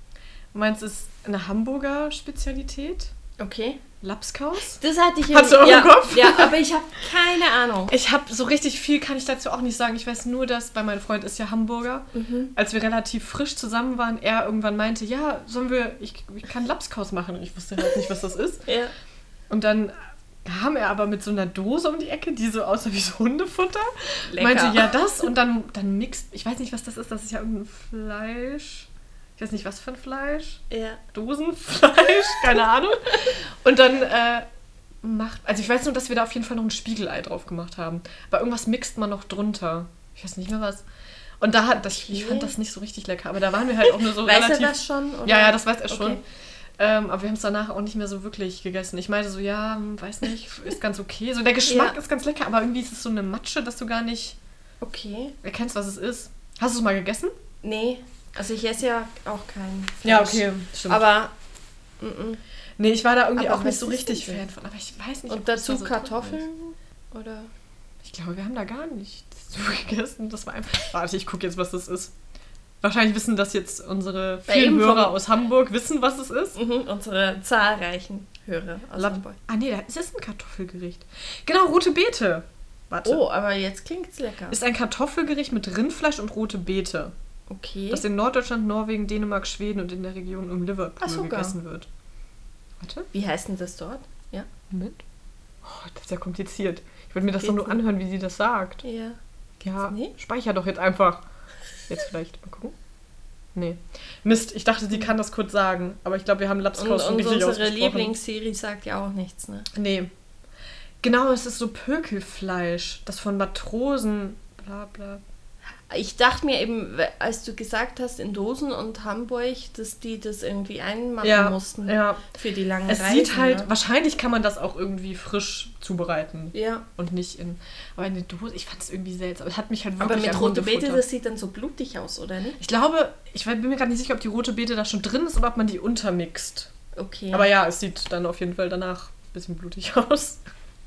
Meins ist eine Hamburger Spezialität. Okay. Lapskaus. Das hatte ich Hast du auch ja, im Kopf? Ja, aber ich habe keine Ahnung. Ich habe so richtig viel, kann ich dazu auch nicht sagen. Ich weiß nur, dass, weil mein Freund ist ja Hamburger, Mhm. als wir relativ frisch zusammen waren, er irgendwann meinte, ja, sollen wir, ich, ich kann Lapskaus machen. Und ich wusste halt nicht, was das ist. Ja. Und dann kam er aber mit so einer Dose um die Ecke, die so aussah wie so Hundefutter. Lecker. Meinte, ja, das. Und dann, dann mixt, ich weiß nicht, was das ist, das ist ja irgendein Fleisch. Ich weiß nicht, was für ein Fleisch. Ja. Dosenfleisch, keine Ahnung. Und dann äh, macht, also ich weiß nur, dass wir da auf jeden Fall noch ein Spiegelei drauf gemacht haben. Aber irgendwas mixt man noch drunter. Ich weiß nicht mehr was. Und da hat, das, ich fand das nicht so richtig lecker, aber da waren wir halt auch nur so Weiß relativ... er das schon? Oder? Ja, ja, das weiß er schon. Okay. Ähm, aber wir haben es danach auch nicht mehr so wirklich gegessen. Ich meinte so, ja, hm, weiß nicht, ist ganz okay. So, der Geschmack Ja. ist ganz lecker, aber irgendwie ist es so eine Matsche, dass du gar nicht Okay. erkennst, was es ist. Hast du es mal gegessen? Nee, also ich esse ja auch kein Fleisch. Ja, okay, stimmt. Aber, mm, mm. Nee, ich war da irgendwie Aber auch nicht was so ist richtig denn Fan das? von. Aber ich weiß nicht, Und ob das dazu da so drin Kartoffeln? ist. Oder? Ich glaube, wir haben da gar nichts zu gegessen. Das war einfach... Warte, ich gucke jetzt, was das ist. Wahrscheinlich wissen das jetzt unsere Bei vielen ihm Hörer vom- aus Hamburg, wissen, was es ist. Mhm, unsere zahlreichen Hörer aus Lab- Hamburg. Ah nee, es ist ein Kartoffelgericht. Genau, rote Beete. Warte. Oh, aber jetzt klingt's lecker. Ist ein Kartoffelgericht mit Rindfleisch und rote Beete, Okay. das in Norddeutschland, Norwegen, Dänemark, Schweden und in der Region um Liverpool Ach, sogar. gegessen wird. Warte, Wie heißt denn das dort? Ja. Moment. Oh, das ist ja kompliziert. Ich würde mir das Geht's doch nur nicht? anhören, wie sie das sagt. Ja. Ja, nicht? speicher doch jetzt einfach. Jetzt vielleicht. Mal gucken. Nee. Mist, ich dachte, sie kann das kurz sagen. Aber ich glaube, wir haben Und, Lapskaus schon und richtig unsere ausgesprochen. Lieblingsserie sagt ja auch nichts, ne? Nee. Genau, es ist so Pökelfleisch. Das von Matrosen. Bla bla. Ich dachte mir eben, als du gesagt hast, in Dosen und Hamburg, dass die das irgendwie einmachen Ja, mussten ja. für die langen Es Reisen. sieht halt, ne? wahrscheinlich kann man das auch irgendwie frisch zubereiten. Ja, Und nicht in, aber in der Dose, ich fand es irgendwie seltsam. Es hat mich halt aber wirklich mit an rote Beete, Hundefutter. das sieht dann so blutig aus, oder nicht? Ich glaube, ich bin mir gerade nicht sicher, ob die rote Beete da schon drin ist oder ob man die untermixt. Okay. Aber ja, es sieht dann auf jeden Fall danach ein bisschen blutig aus.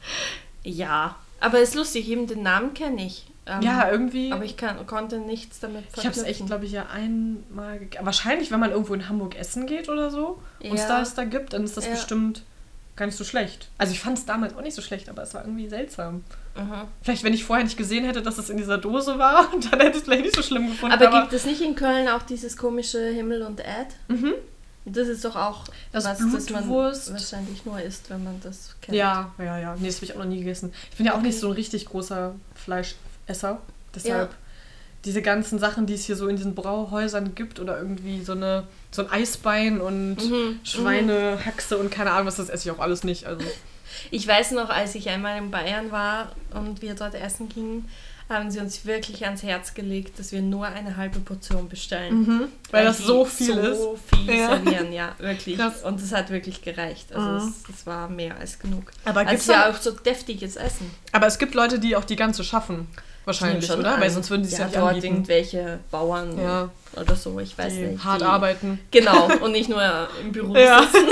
Ja, aber ist lustig, eben den Namen kenne ich. Ähm, Ja, irgendwie. Aber ich kann, konnte nichts damit Ich habe es echt, glaube ich, ja einmal gegessen. Wahrscheinlich, wenn man irgendwo in Hamburg essen geht oder so und es Ja. da es da gibt, dann ist das Ja. bestimmt gar nicht so schlecht. Also ich fand es damals auch nicht so schlecht, aber es war irgendwie seltsam. Aha. Vielleicht, wenn ich vorher nicht gesehen hätte, dass es in dieser Dose war, dann hätte ich es vielleicht nicht so schlimm gefunden. Aber, gibt es nicht in Köln auch dieses komische Himmel und Erd? Mhm. Das ist doch auch Das was, das man Blutwurst. wahrscheinlich nur isst, wenn man das kennt. Ja, ja, ja. Nee, das habe ich auch noch nie gegessen. Ich bin ja auch Okay. nicht so ein richtig großer Fleischesser. Deshalb diese ganzen Sachen, die es hier so in diesen Brauhäusern gibt oder irgendwie so eine so ein Eisbein und Mhm, Schweinehaxe und keine Ahnung was, das esse ich auch alles nicht. Also Ich weiß noch, als ich einmal in Bayern war und wir dort essen gingen, haben sie uns wirklich ans Herz gelegt, dass wir nur eine halbe Portion bestellen. weil das die so viel ist. So viel Ja. servieren, ja, wirklich. Krass. Und es hat wirklich gereicht. Also Mhm. es, es war mehr als genug. Aber Also gibt's es ist ja dann- auch so deftiges Essen. Aber es gibt Leute, die auch die ganze schaffen. Wahrscheinlich, Schon oder? an. Weil sonst würden die es ja, ja nicht dort anbieten. irgendwelche Bauern Ja. oder so, ich weiß Die nicht. hart die, arbeiten. Genau, und nicht nur im Büro Ja. sitzen.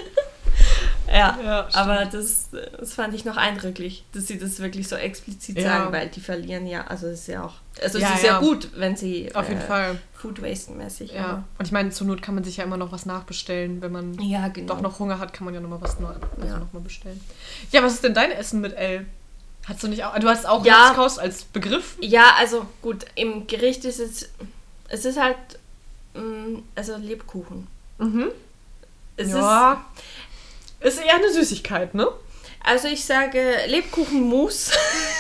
Ja, Ja, stimmt. aber das, das fand ich noch eindrücklich, dass sie das wirklich so explizit Ja. sagen, weil die verlieren ja, also es ist ja auch, also Ja, es ist ja. ja gut, wenn sie Auf jeden äh, Fall. Food Waste mäßig. Ja. Und ich meine, zur Not kann man sich ja immer noch was nachbestellen, wenn man aber- ja, genau. doch noch Hunger hat, kann man ja nochmal was neu, also Ja. noch mal bestellen. Ja, was ist denn dein Essen mit L? Hast du nicht auch, du hast auch Ja. Lapskaus als Begriff? Ja, also gut, im Gericht ist es, es ist halt, mh, also Lebkuchen. Mhm. Es ja. Ist, ist eher eine Süßigkeit, ne? Also ich sage Lebkuchenmus.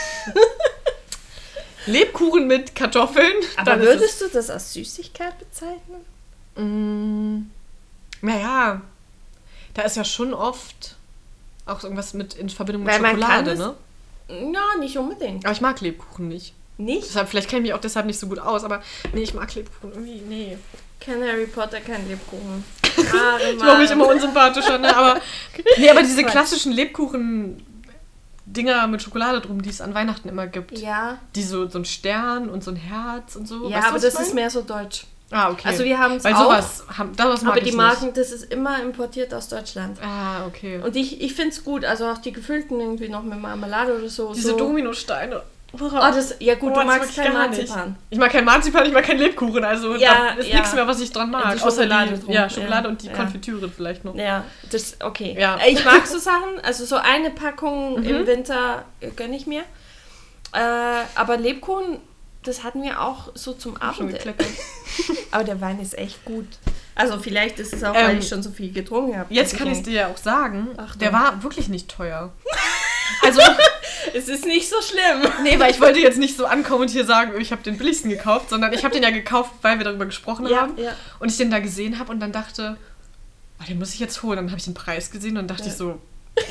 Lebkuchen mit Kartoffeln. Aber würdest du das als Süßigkeit bezeichnen? Mm, naja, da ist ja schon oft auch irgendwas mit in Verbindung mit Weil man Schokolade, kann ne? Ja, nicht unbedingt. Aber ich mag Lebkuchen nicht. Nicht? Deshalb, vielleicht kenne ich mich auch deshalb nicht so gut aus, aber nee, ich mag Lebkuchen irgendwie, nee. Kein Harry Potter, kein Lebkuchen. Ich mache mich immer unsympathischer, ne? Aber, nee, aber diese klassischen Lebkuchen-Dinger mit Schokolade drum, die es an Weihnachten immer gibt. Ja. Die so, so ein Stern und so ein Herz und so. Ja, weißt du, aber das ist mehr so deutsch. Ah, okay. Also wir haben es auch. Weil sowas, haben, das mag aber ich die Marken, nicht. das ist immer importiert aus Deutschland. Ah, okay. Und ich, ich finde es gut, also auch die gefüllten irgendwie noch mit Marmelade oder so. Diese so. Dominosteine. Oh, das, ja gut, Oh, du das magst mag ich kein gar Marzipan. nicht. Ich mag kein Marzipan, ich mag keinen Lebkuchen, also Ja, da ist ja. nichts mehr, was ich dran mag. Die Schokolade außer die drum, ja, Schokolade ja. und die Ja. Konfitüre vielleicht noch. Ja, das okay. Ja. Ich mag so Sachen, also so eine Packung Mhm. im Winter gönne ich mir. Äh, aber Lebkuchen, das hatten wir auch so zum Schon Abend. gekleckert. Aber der Wein ist echt gut. Also vielleicht ist es auch, Ähm, weil ich schon so viel getrunken habe. Jetzt kann ich es dir ja auch sagen, Achtung. der war wirklich nicht teuer. Also, Es ist nicht so schlimm. nee, weil ich wollte jetzt nicht so ankommen und hier sagen, ich habe den billigsten gekauft, sondern ich habe den ja gekauft, weil wir darüber gesprochen Ja, haben. ja. Und ich den da gesehen habe und dann dachte, oh, den muss ich jetzt holen. Dann habe ich den Preis gesehen und dachte Ja. ich so,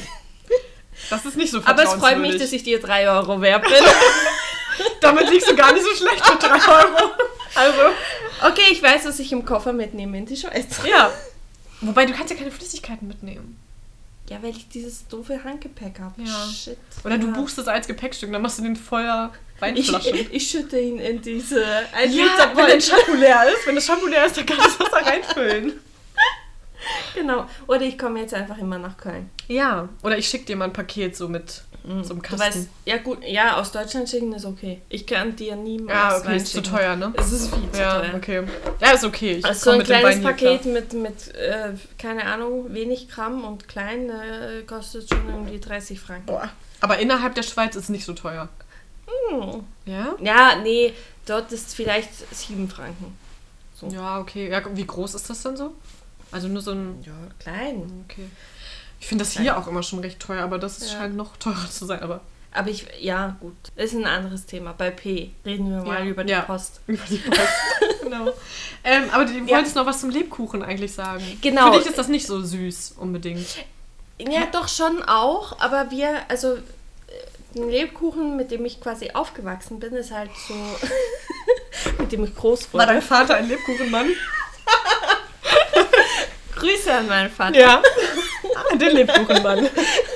das ist nicht so Aber es freut mich, vertrauenswürdig. dass ich dir drei Euro wert bin. Damit liegst du gar nicht so schlecht für drei Euro. Also, Okay, ich weiß, was ich im Koffer mitnehme in die Schweiz. ja. Wobei, du kannst ja keine Flüssigkeiten mitnehmen. Ja, weil ich dieses doofe Handgepäck habe. Ja. Shit. Oder du Ja. buchst es als Gepäckstück, dann machst du den voller Ich, Weinflaschen. ich, ich schütte ihn in diese ein Ja, Liter wenn dein Beutel. Shampoo leer ist, wenn das Shampoo leer ist, dann kannst du das da reinfüllen. Genau. Oder ich komme jetzt einfach immer nach Köln. Ja, oder ich schicke dir mal ein Paket so mit so einem Du Kasten. weißt, ja gut, ja, aus Deutschland schicken ist okay. Ich kann dir niemals Ja, okay, Wein ist zu schicken. teuer, ne? Es ist viel zu Ja, teuer. okay. Ja, ist okay. Ich Also so komm ein mit dem kleines Wein hier Paket klar. mit, mit äh, keine Ahnung, wenig Gramm und klein äh, kostet schon irgendwie dreißig Franken. Boah. Aber innerhalb der Schweiz ist es nicht so teuer. Hm. Ja? Ja, nee, dort ist vielleicht sieben Franken. So. Ja, okay. Ja, wie groß ist das dann so? Also nur so ein... Ja, klein. Okay. Ich finde das hier auch immer schon recht teuer, aber das Ja. scheint noch teurer zu sein. Aber Aber ich, ja, gut. Ist ein anderes Thema. Bei P reden wir mal Ja, über die ja. Post. über die Post. Genau. Ähm, aber du Ja. wolltest noch was zum Lebkuchen eigentlich sagen. Genau. Für dich ist das nicht so süß unbedingt. Ja, doch schon auch, aber wir, also äh, ein Lebkuchen, mit dem ich quasi aufgewachsen bin, ist halt so, mit dem ich groß War wurde. dein Vater ein Lebkuchenmann? Grüße an meinen Vater. Ja. Ah, der Lebkuchenmann.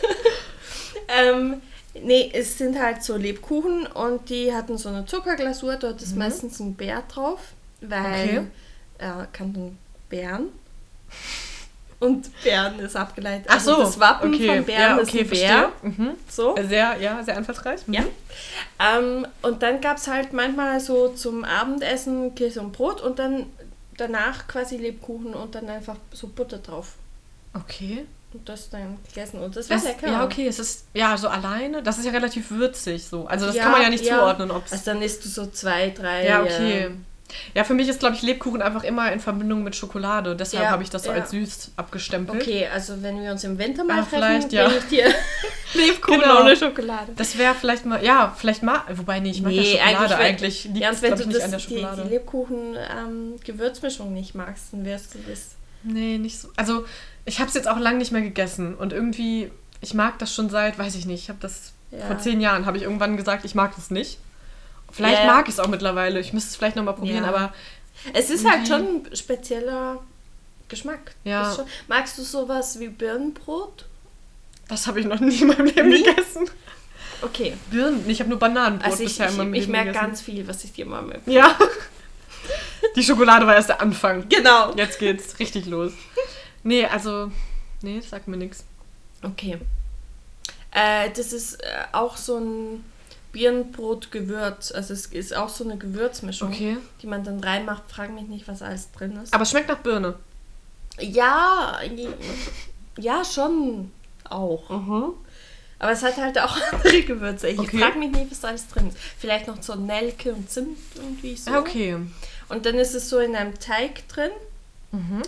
Ähm, nee, es sind halt so Lebkuchen und die hatten so eine Zuckerglasur, dort ist Mhm. meistens ein Bär drauf, weil Okay. äh, Kanton Bern. Und Bern ist abgeleitet. Ach so. Also das Wappen okay. von Bern ja, ist okay, ein verstehe. Bär. Mhm. So. Sehr, ja, sehr einfallsreich. Mhm. Ja. Ähm, und dann gab es halt manchmal so zum Abendessen Käse und Brot und dann danach quasi Lebkuchen und dann einfach so Butter drauf. Okay. Und das dann gegessen. Und das war Das, lecker. ja, okay, es ist ja so alleine. Das ist ja relativ würzig so. Also das Ja, kann man ja nicht ja. zuordnen, ob es. Also dann isst du so zwei, drei. Ja, okay. äh, Ja, für mich ist, glaube ich, Lebkuchen einfach immer in Verbindung mit Schokolade. Deshalb Ja, habe ich das so ja. als süß abgestempelt. Okay, also wenn wir uns im Winter mal Ah, treffen, vielleicht, ja. bringe ich dir Lebkuchen Genau. ohne Schokolade. Das wäre vielleicht mal, ja, vielleicht mal, wobei nee, ich mag ja Nee, Schokolade. eigentlich, Eigentlich liegt Ja, es, und wenn glaube du ich, nicht das, an der die, Schokolade. die Lebkuchen-Gewürzmischung nicht magst, dann wärst du das. Nee, nicht so. Also, ich habe es jetzt auch lange nicht mehr gegessen. Und irgendwie, ich mag das schon seit, weiß ich nicht, ich habe das, Ja. vor zehn Jahren habe ich irgendwann gesagt, ich mag das nicht. Vielleicht Ja, ja. mag ich es auch mittlerweile. Ich müsste es vielleicht nochmal probieren, Ja. aber Es ist halt Irgendwie- schon ein spezieller Geschmack. Ja. Das ist schon, magst du sowas wie Birnenbrot? das habe ich noch nie in meinem Leben Nie? gegessen. Okay. Birnen, ich habe nur Bananenbrot Also ich, bisher in ich, meinem ich Leben merke gegessen. ganz viel, was ich dir mal mit. Ja. Die Schokolade war erst der Anfang. Genau. Jetzt geht's richtig los. Nee, also, nee, das sagt mir nichts. Okay. Äh, das ist äh, auch so ein Birnenbrot-Gewürz. Also es ist auch so eine Gewürzmischung, Okay. die man dann reinmacht. Frag mich nicht, was alles drin ist. Aber es schmeckt nach Birne. Ja, ja, schon auch. Mhm. Aber es hat halt auch andere Gewürze. Ich Okay. frage mich nicht, was da alles drin ist. Vielleicht noch so Nelke und Zimt irgendwie so. Ja, okay. Und dann ist es so in einem Teig drin. Mhm.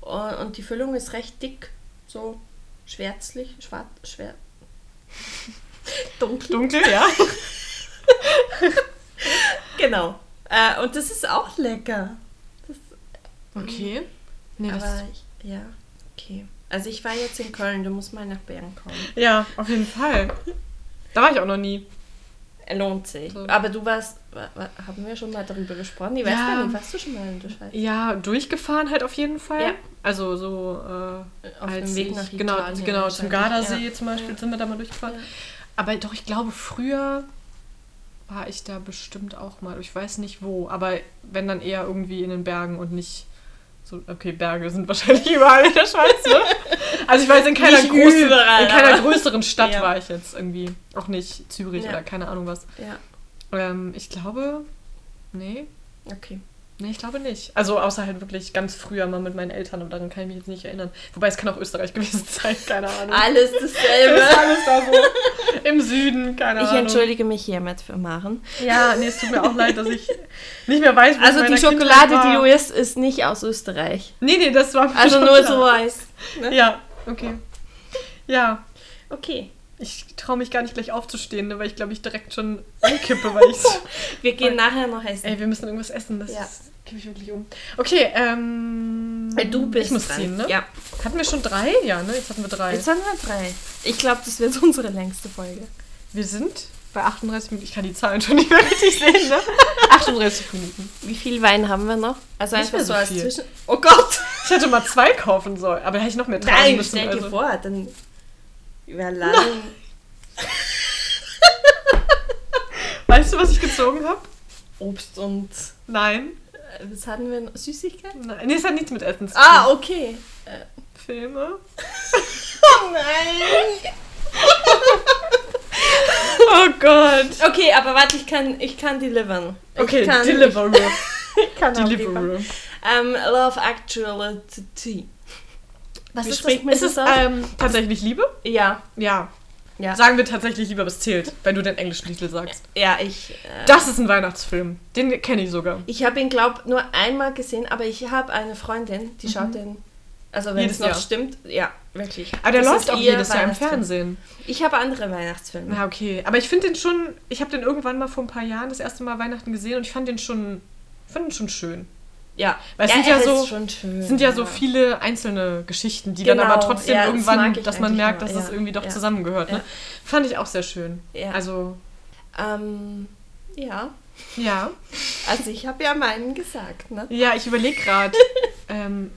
Und, und die Füllung ist recht dick, so schwärzlich, schwarz, schwer. Dunkel. Dunkel, ja. Genau. Äh, und das ist auch lecker. Das, Okay. Nee, das aber ich, ja, okay. Also ich war jetzt in Köln, du musst mal nach Bern kommen. ja, auf jeden Fall. Da war ich auch noch nie. Er lohnt sich. So. Aber du warst, wa- wa- haben wir schon mal darüber gesprochen? Ich weiß Ja. gar nicht, warst du schon mal in der Schweiz? Ja, durchgefahren halt auf jeden Fall. Ja. Also so äh, Auf als dem Weg ich, nach genau, Italien genau zum wahrscheinlich. Gardasee Ja. zum Beispiel Ja. sind wir da mal durchgefahren. Ja. Aber doch, ich glaube, früher war ich da bestimmt auch mal. Ich weiß nicht wo, aber wenn dann eher irgendwie in den Bergen und nicht so, okay, Berge sind wahrscheinlich überall in der Schweiz, ne? Also ich war jetzt in keiner, Nicht großen, überall, in keiner aber- größeren Stadt Ja. war ich jetzt irgendwie. Auch nicht Zürich Ja. oder keine Ahnung was. Ja, Ähm, ich glaube, nee, okay. nee, ich glaube nicht. Also außer halt wirklich ganz früher mal mit meinen Eltern, und daran kann ich mich jetzt nicht erinnern. Wobei es kann auch Österreich gewesen sein, keine Ahnung. Alles dasselbe. Ist alles da so im Süden, keine Ich Ahnung. entschuldige mich hiermit für Maren. Ja, nee, es tut mir auch leid, dass ich nicht mehr weiß, wo Also ich die in meiner Schokolade, Kindheit war. die du isst, ist nicht aus Österreich. Nee, nee, das war mir Also schon nur klar. so weiß. Ne? Ja, okay. Ja, Okay. ich traue mich gar nicht gleich aufzustehen, ne, weil ich glaube, ich direkt schon umkippe, weil ich so... Wir gehen nachher noch essen. Ey, wir müssen irgendwas essen, das Ja. ist- kippe ich wirklich um. Okay, ähm... Äh, du bist Ich muss dran. ziehen, ne? Ja. Hatten wir schon drei? Ja, ne? Jetzt hatten wir drei. Jetzt haben wir drei. Ich glaube, das wird unsere längste Folge. Wir sind bei achtunddreißig Minuten. Ich kann die Zahlen schon nicht mehr richtig sehen, ne? achtunddreißig Minuten. Wie viel Wein haben wir noch? Also Nicht einfach mehr so so als viel. Zwischen... Oh Gott! Ich hätte mal zwei kaufen sollen, aber da hätte ich noch mehr tragen Nein, müssen. stell dir also. vor, dann wäre lang. Weißt du, was ich gezogen habe? Obst und... Nein. äh, Was hatten wir noch? Süßigkeiten? Nein. Nee, es hat nichts mit Essen zu tun. Ah, okay. Äh, Filme. oh nein! Oh Gott. Okay, aber warte, ich kann, ich kann delivern. Ich Okay, kann, Deliveroo. Ich kann Deliveroo. Ähm, Love Actuality. Was Wie ist spricht das? man Ist das es aus? Ähm, tatsächlich Liebe? Ja, Ja. ja. Sagen wir tatsächlich Liebe, aber es zählt, wenn du den englischen Titel sagst. Ja, ich... Äh, Das ist ein Weihnachtsfilm. Den kenne ich sogar. ich habe ihn, glaube nur einmal gesehen, aber ich habe eine Freundin, die schaut den... Also wenn Jedes es noch Jahr. stimmt, ja, wirklich. Aber der Das läuft ist auch ihr jedes Jahr im Weihnachtsfilm. Fernsehen. Ich habe andere Weihnachtsfilme. Ja, okay. Aber ich finde den schon, ich habe den irgendwann mal vor ein paar Jahren das erste Mal Weihnachten gesehen und ich fand den schon, fand den schon schön. Ja, Weil es ja, sind ja er so- ist schon schön. Es sind ja so viele einzelne Geschichten, die Genau, dann aber trotzdem ja, das irgendwann, mag ich dass man eigentlich merkt, immer, dass es ja, irgendwie doch ja, zusammengehört. Ne? ja. Fand ich auch sehr schön. Ja. Also, Ähm, ja, ja. also ich habe ja meinen gesagt, ne? Ja, ich überlege gerade. ähm,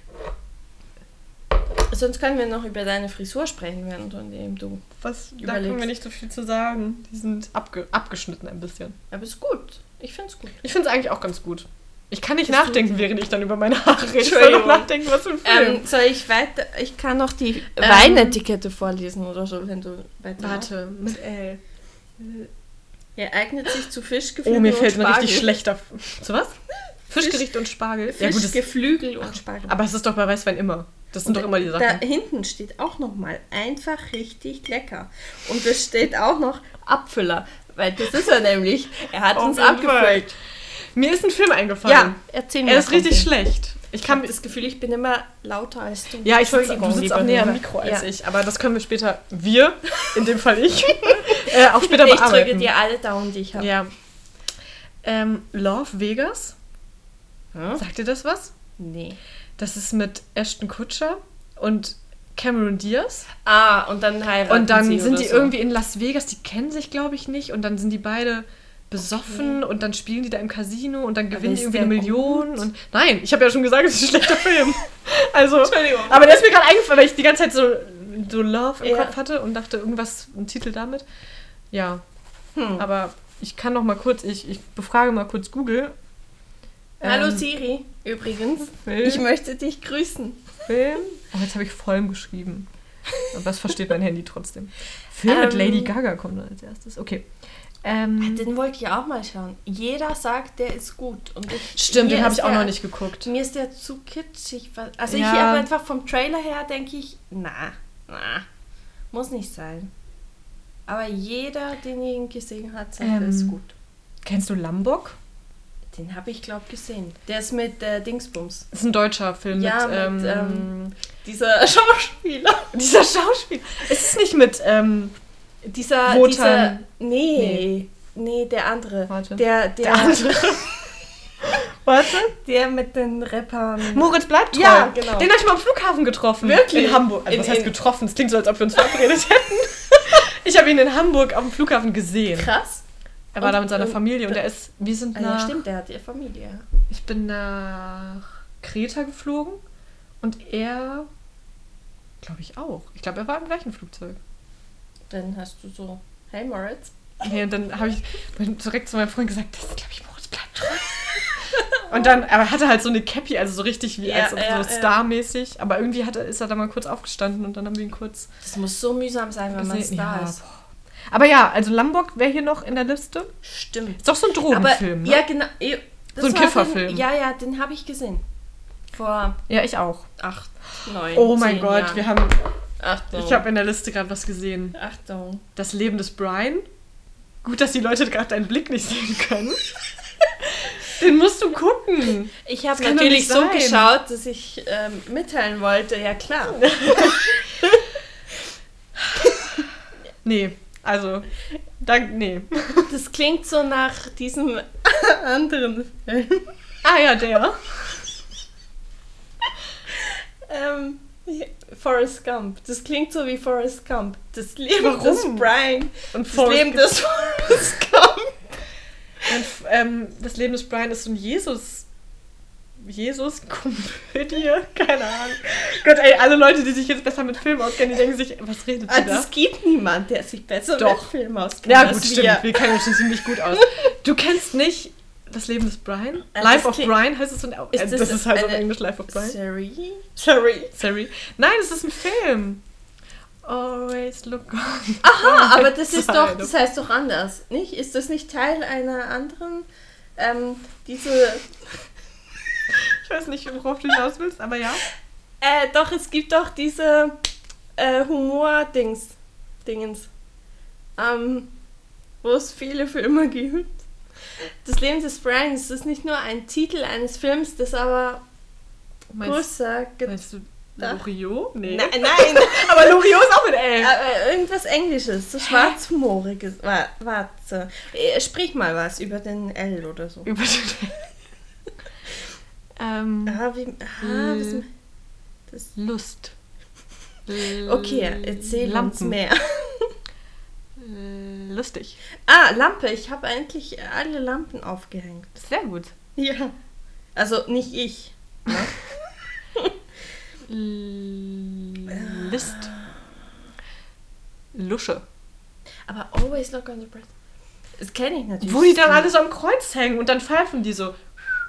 Sonst können wir noch über deine Frisur sprechen, während dem du... was, da Überlegst. können wir nicht so viel zu sagen. Die sind abge abgeschnitten ein bisschen. Aber ist gut. Ich finde es gut. Ich finde es eigentlich auch ganz gut. Ich kann nicht Bist nachdenken, du- während ich dann über meine Haare rede. Ich soll Entschuldigung. noch nachdenken, was für ein Film. Ähm, soll ich weiter... Ich kann noch die Ähm, Weinetikette vorlesen oder so, wenn du weiter... Warte, mit L. Er eignet sich zu Fischgeflügel Oh, mir fällt und ein Spargel. richtig schlechter... Zu was? Fischgericht und Spargel. Ja, gut, das, Fischgeflügel und Spargel. aber es ist doch bei Weißwein immer. Das sind doch immer die Da Sachen. hinten steht auch nochmal einfach richtig lecker. Und es steht auch noch Abfüller. Weil das ist er nämlich. Er hat Auf uns jeden abgefüllt. Mir ist ein Film eingefallen. Ja, erzähl mir. Er ist von richtig dem. schlecht. Ich Ich kann habe das Gefühl, ich bin immer lauter als du. Ja, ich sitze wollte, aber du sitzt lieber auch näher am drüber. Mikro als Ja. ich, aber das können wir später, wir, in dem Fall ich, äh, auch später Ich drücke bearbeiten. dir alle Daumen, die ich habe. Ja. Ähm, Love Vegas, Hm? sagt dir das was? Nee. Das ist mit Ashton Kutcher und Cameron Diaz. Ah, und dann heiraten Und dann sie sind oder die so. irgendwie in Las Vegas, die kennen sich, glaube ich, nicht. Und dann sind die beide besoffen und dann spielen die da im Casino und dann Aber gewinnen die ist irgendwie der eine Million. gut? Und nein, ich habe ja schon gesagt, es ist ein schlechter Film. Also, Entschuldigung. aber der ist mir gerade eingefallen, weil ich die ganze Zeit so, so Love im Ja. Kopf hatte und dachte, irgendwas, ein Titel damit. Ja, Hm. aber ich kann noch mal kurz, ich, ich befrage mal kurz Google. Hallo Ähm, Siri, übrigens. Film, Ich möchte dich grüßen. Film. Oh, jetzt habe ich voll geschrieben. Aber das versteht mein Handy trotzdem. Film mit Ähm, Lady Gaga kommt dann als erstes. Okay. Ähm, Den wollte ich auch mal schauen. Jeder sagt, der ist gut. Und ich, stimmt, mir den habe ist ich auch der- noch nicht geguckt. Mir ist der zu kitschig. weil- Also ich Ja. habe einfach vom Trailer her denke ich, na, na, muss nicht sein. Aber jeder, den ihn gesehen hat, sagt, er ist Ähm, gut. Kennst du Lombok? Den habe ich, glaube gesehen. Der ist mit äh, Dingsbums. Das ist ein deutscher Film Ja, mit, ähm, mit ähm, dieser Schauspieler. dieser Schauspieler. Es ist nicht mit ähm, Dieser, Wotan. dieser, nee, nee, der andere. Warte. Der, der, Der andere. Warte. der mit den Rappern. Moritz bleibt treu. Ja, genau. Den habe ich mal am Flughafen getroffen. Wirklich? In Hamburg. Also In- was heißt in- getroffen? Es klingt so, als ob wir uns verabredet hätten. Ich habe ihn in Hamburg auf dem Flughafen gesehen. Krass. Er war Und- da mit seiner und- Familie und er ist, wir sind Ah, ja, nach, stimmt, der hat ja Familie. Ja. ich bin nach Kreta geflogen und er, glaube ich auch. Ich glaube, er war im gleichen Flugzeug. Dann hast du so, hey Moritz. Nee, und dann habe ich bin direkt zu meinem Freund gesagt, das ist, glaube ich, Moritz bleibt treu. Und dann, aber er hatte halt so eine Cappy, also so richtig wie Ja, als ob ja, so ja. Star-mäßig. Aber irgendwie hat er, ist er da mal kurz aufgestanden und dann haben wir ihn kurz Das muss so mühsam sein, wenn man gesehen. Star Ja, ist. boah. Aber ja, also Lombok wäre hier noch in der Liste. Stimmt. Ist doch so ein Aber, Drogenfilm, ne? ja, genau. eh, das So ein war Kifferfilm. Den, ja, ja, den habe ich gesehen. Vor Ja, ich auch. acht, neun, Oh mein zehn Gott, Jahren. wir haben, Achtung. ich habe in der Liste gerade was gesehen. Achtung. Das Leben des Brian. Gut, dass die Leute gerade deinen Blick nicht sehen können. Den musst du gucken. Ich habe Das kann doch natürlich nicht so sein. geschaut, dass ich ähm, mitteilen wollte, ja klar. Nee, also, dank, nee. Das klingt so nach diesem anderen Film. Ah ja, der. Ähm, Forrest Gump. Das klingt so wie Forrest Gump. Das Leben Warum? des Brian. Und Das Forrest Leben des Forrest Gump. Und, ähm, das Leben des Brian ist so ein Jesus. Jesus-Komödie? Keine Ahnung. Gott, ey, alle Leute, die sich jetzt besser mit Filmen auskennen, die denken sich, was redet Also ihr da? es gibt niemand, der sich besser Doch. mit Filmen auskennt. Ja, als gut, stimmt. wir. Wir kennen uns schon ziemlich gut aus. Du kennst nicht das Leben des Brian? Äh, Life das of klingt- Brian heißt es. Und, äh, Ist das, das ist halt auf eine- Englisch Life of Brian. Sorry. Sorry. Sorry. Nein, es ist ein Film. Always look on. Aha, aber das ist Side doch, of- das heißt doch anders, nicht? Ist das nicht Teil einer anderen, ähm, diese, Ich weiß nicht, worauf du hinaus willst, aber ja. äh, doch, es gibt doch diese, äh, Humor-Dings, Dingens, ähm, wo es viele Filme gibt. Das Leben des Brian, ist das nicht nur ein Titel eines Films, das aber Meinst, größer ge- meinst du Loriot? Nee. Nein, nein. Aber Loriot ist auch mit L. Aber irgendwas Englisches, so schwarzhumoriges. Wa- Warte. Äh, Sprich mal was über den L oder so. Über den ähm, Ah, wie. Ah, was, L- das, Lust. okay, erzähl uns Lampen. mehr. Äh, Lustig. Ah, Lampe. Ich habe eigentlich alle Lampen aufgehängt. Sehr gut. Ja. Also nicht ich. Ne? L- List. Lusche. Aber always look on the breath. Das kenne ich natürlich. Wo die dann alle so am Kreuz hängen und dann pfeifen die so.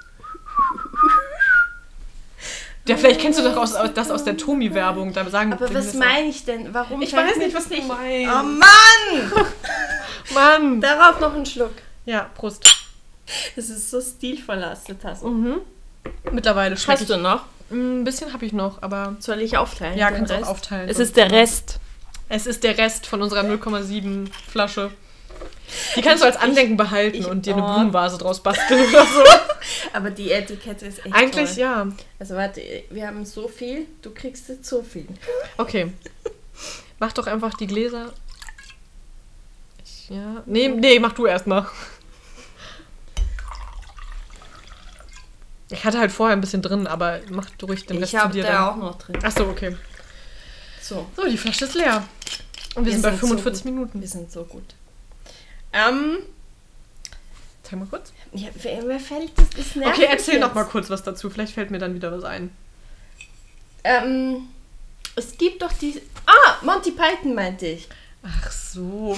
Ja, vielleicht kennst du doch aus, aus, das aus der Tomi-Werbung. Da sagen Aber die was das meine ich denn? Warum? Ich fällt weiß mir nicht, was das du meinst. Oh Mann! auch. Mann! Darauf noch einen Schluck. Ja, Prost. Das ist so stilvoll aus der Tasse. Mhm. Mittlerweile schmeckt Hast du noch? Ein bisschen habe ich noch, aber Soll ich aufteilen? ja, den kannst du auch Rest? aufteilen. Es ist der Rest. Es ist der Rest von unserer null Komma sieben Flasche. Die kannst du als Andenken behalten ich- und dir eine oh. Blumenvase draus basteln oder so. Aber die Etikette ist echt Eigentlich toll. ja. Also warte, wir haben so viel, du kriegst jetzt so viel. Okay. Mach doch einfach die Gläser. Ich, ja. Nee, nee, mach du erst mal. Ich hatte halt vorher ein bisschen drin, aber mach du ruhig den Rest Ich zu habe dir da dann. auch noch drin. Achso, okay. So, So, die Flasche ist leer. Und wir, Wir sind bei sind so fünfundvierzig gut. Minuten. wir sind so gut. Ähm, Zeig mal kurz. ja, wer, wer fällt das? Das nervt Okay, mich erzähl jetzt. noch mal kurz was dazu. Vielleicht fällt mir dann wieder was ein. Ähm, es gibt doch die... Ah, Monty Python meinte ich. Ach so.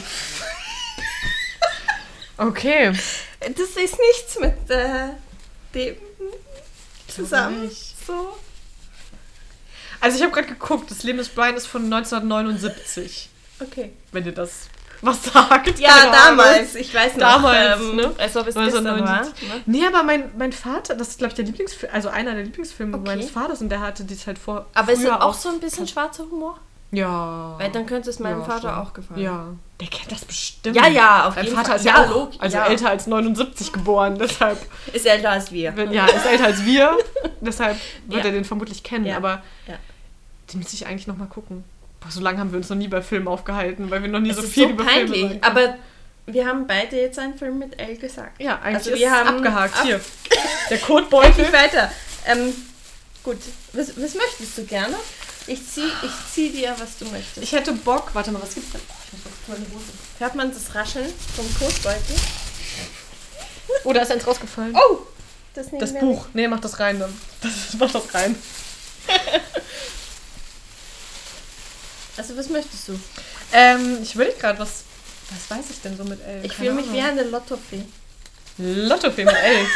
Okay. Das ist nichts mit äh, dem zusammen. nicht. So. Also ich habe gerade geguckt, das Leben des Brian ist von neunzehnhundertneunundsiebzig. Okay. Wenn dir das was sagt. Ja, Keine Ahnung. damals. Ich weiß noch. Damals, ähm, ne? Als ob es gestern war. neunzehnhundertneunundsiebzig. Ne? Nee, aber mein, mein Vater, das ist glaube ich der Lieblingsfilm, also einer der Lieblingsfilme Okay. meines Vaters und der hatte dies halt vor. Aber ist es früher auch so ein bisschen schwarzer Humor? Ja. Weil dann könnte es meinem Ja, Vater schon. auch gefallen. Ja. Der kennt das bestimmt. Ja, ja, auf Mein jeden Vater Fall. ist ja, Ja, auch log- also ja. älter als neunundsiebzig geboren, deshalb... Ist älter als wir. Wenn, ja, ist älter als wir, deshalb wird Ja. er den vermutlich kennen, Ja. aber Ja. den müsste ich eigentlich nochmal gucken. Boah, so lange haben wir uns noch nie bei Filmen aufgehalten, weil wir noch nie Es so ist viel so über Filme peinlich, sagen können. aber wir haben beide jetzt einen Film mit L gesagt. Ja, eigentlich Also ist wir es haben abgehakt. ab- Hier, der Kotbeutel. Nicht weiter. Ähm, gut, was, was möchtest du gerne? Ich zieh, ich zieh dir, was du möchtest. Ich hätte Bock... Warte mal, was gibt's denn? Oh, ich muss mal meine Hose. Hört man das Rascheln vom Kotbeutel? Oh, da ist eins rausgefallen. Oh! Das, nehmen das wir Buch. Nee, mach das rein dann. Das, mach das rein. weg. Also was möchtest du? Ähm, ich will gerade, was... Was weiß ich denn so mit L? Ich Keine fühle mich Ahnung. wie eine Lottofee. Lottofee mit L.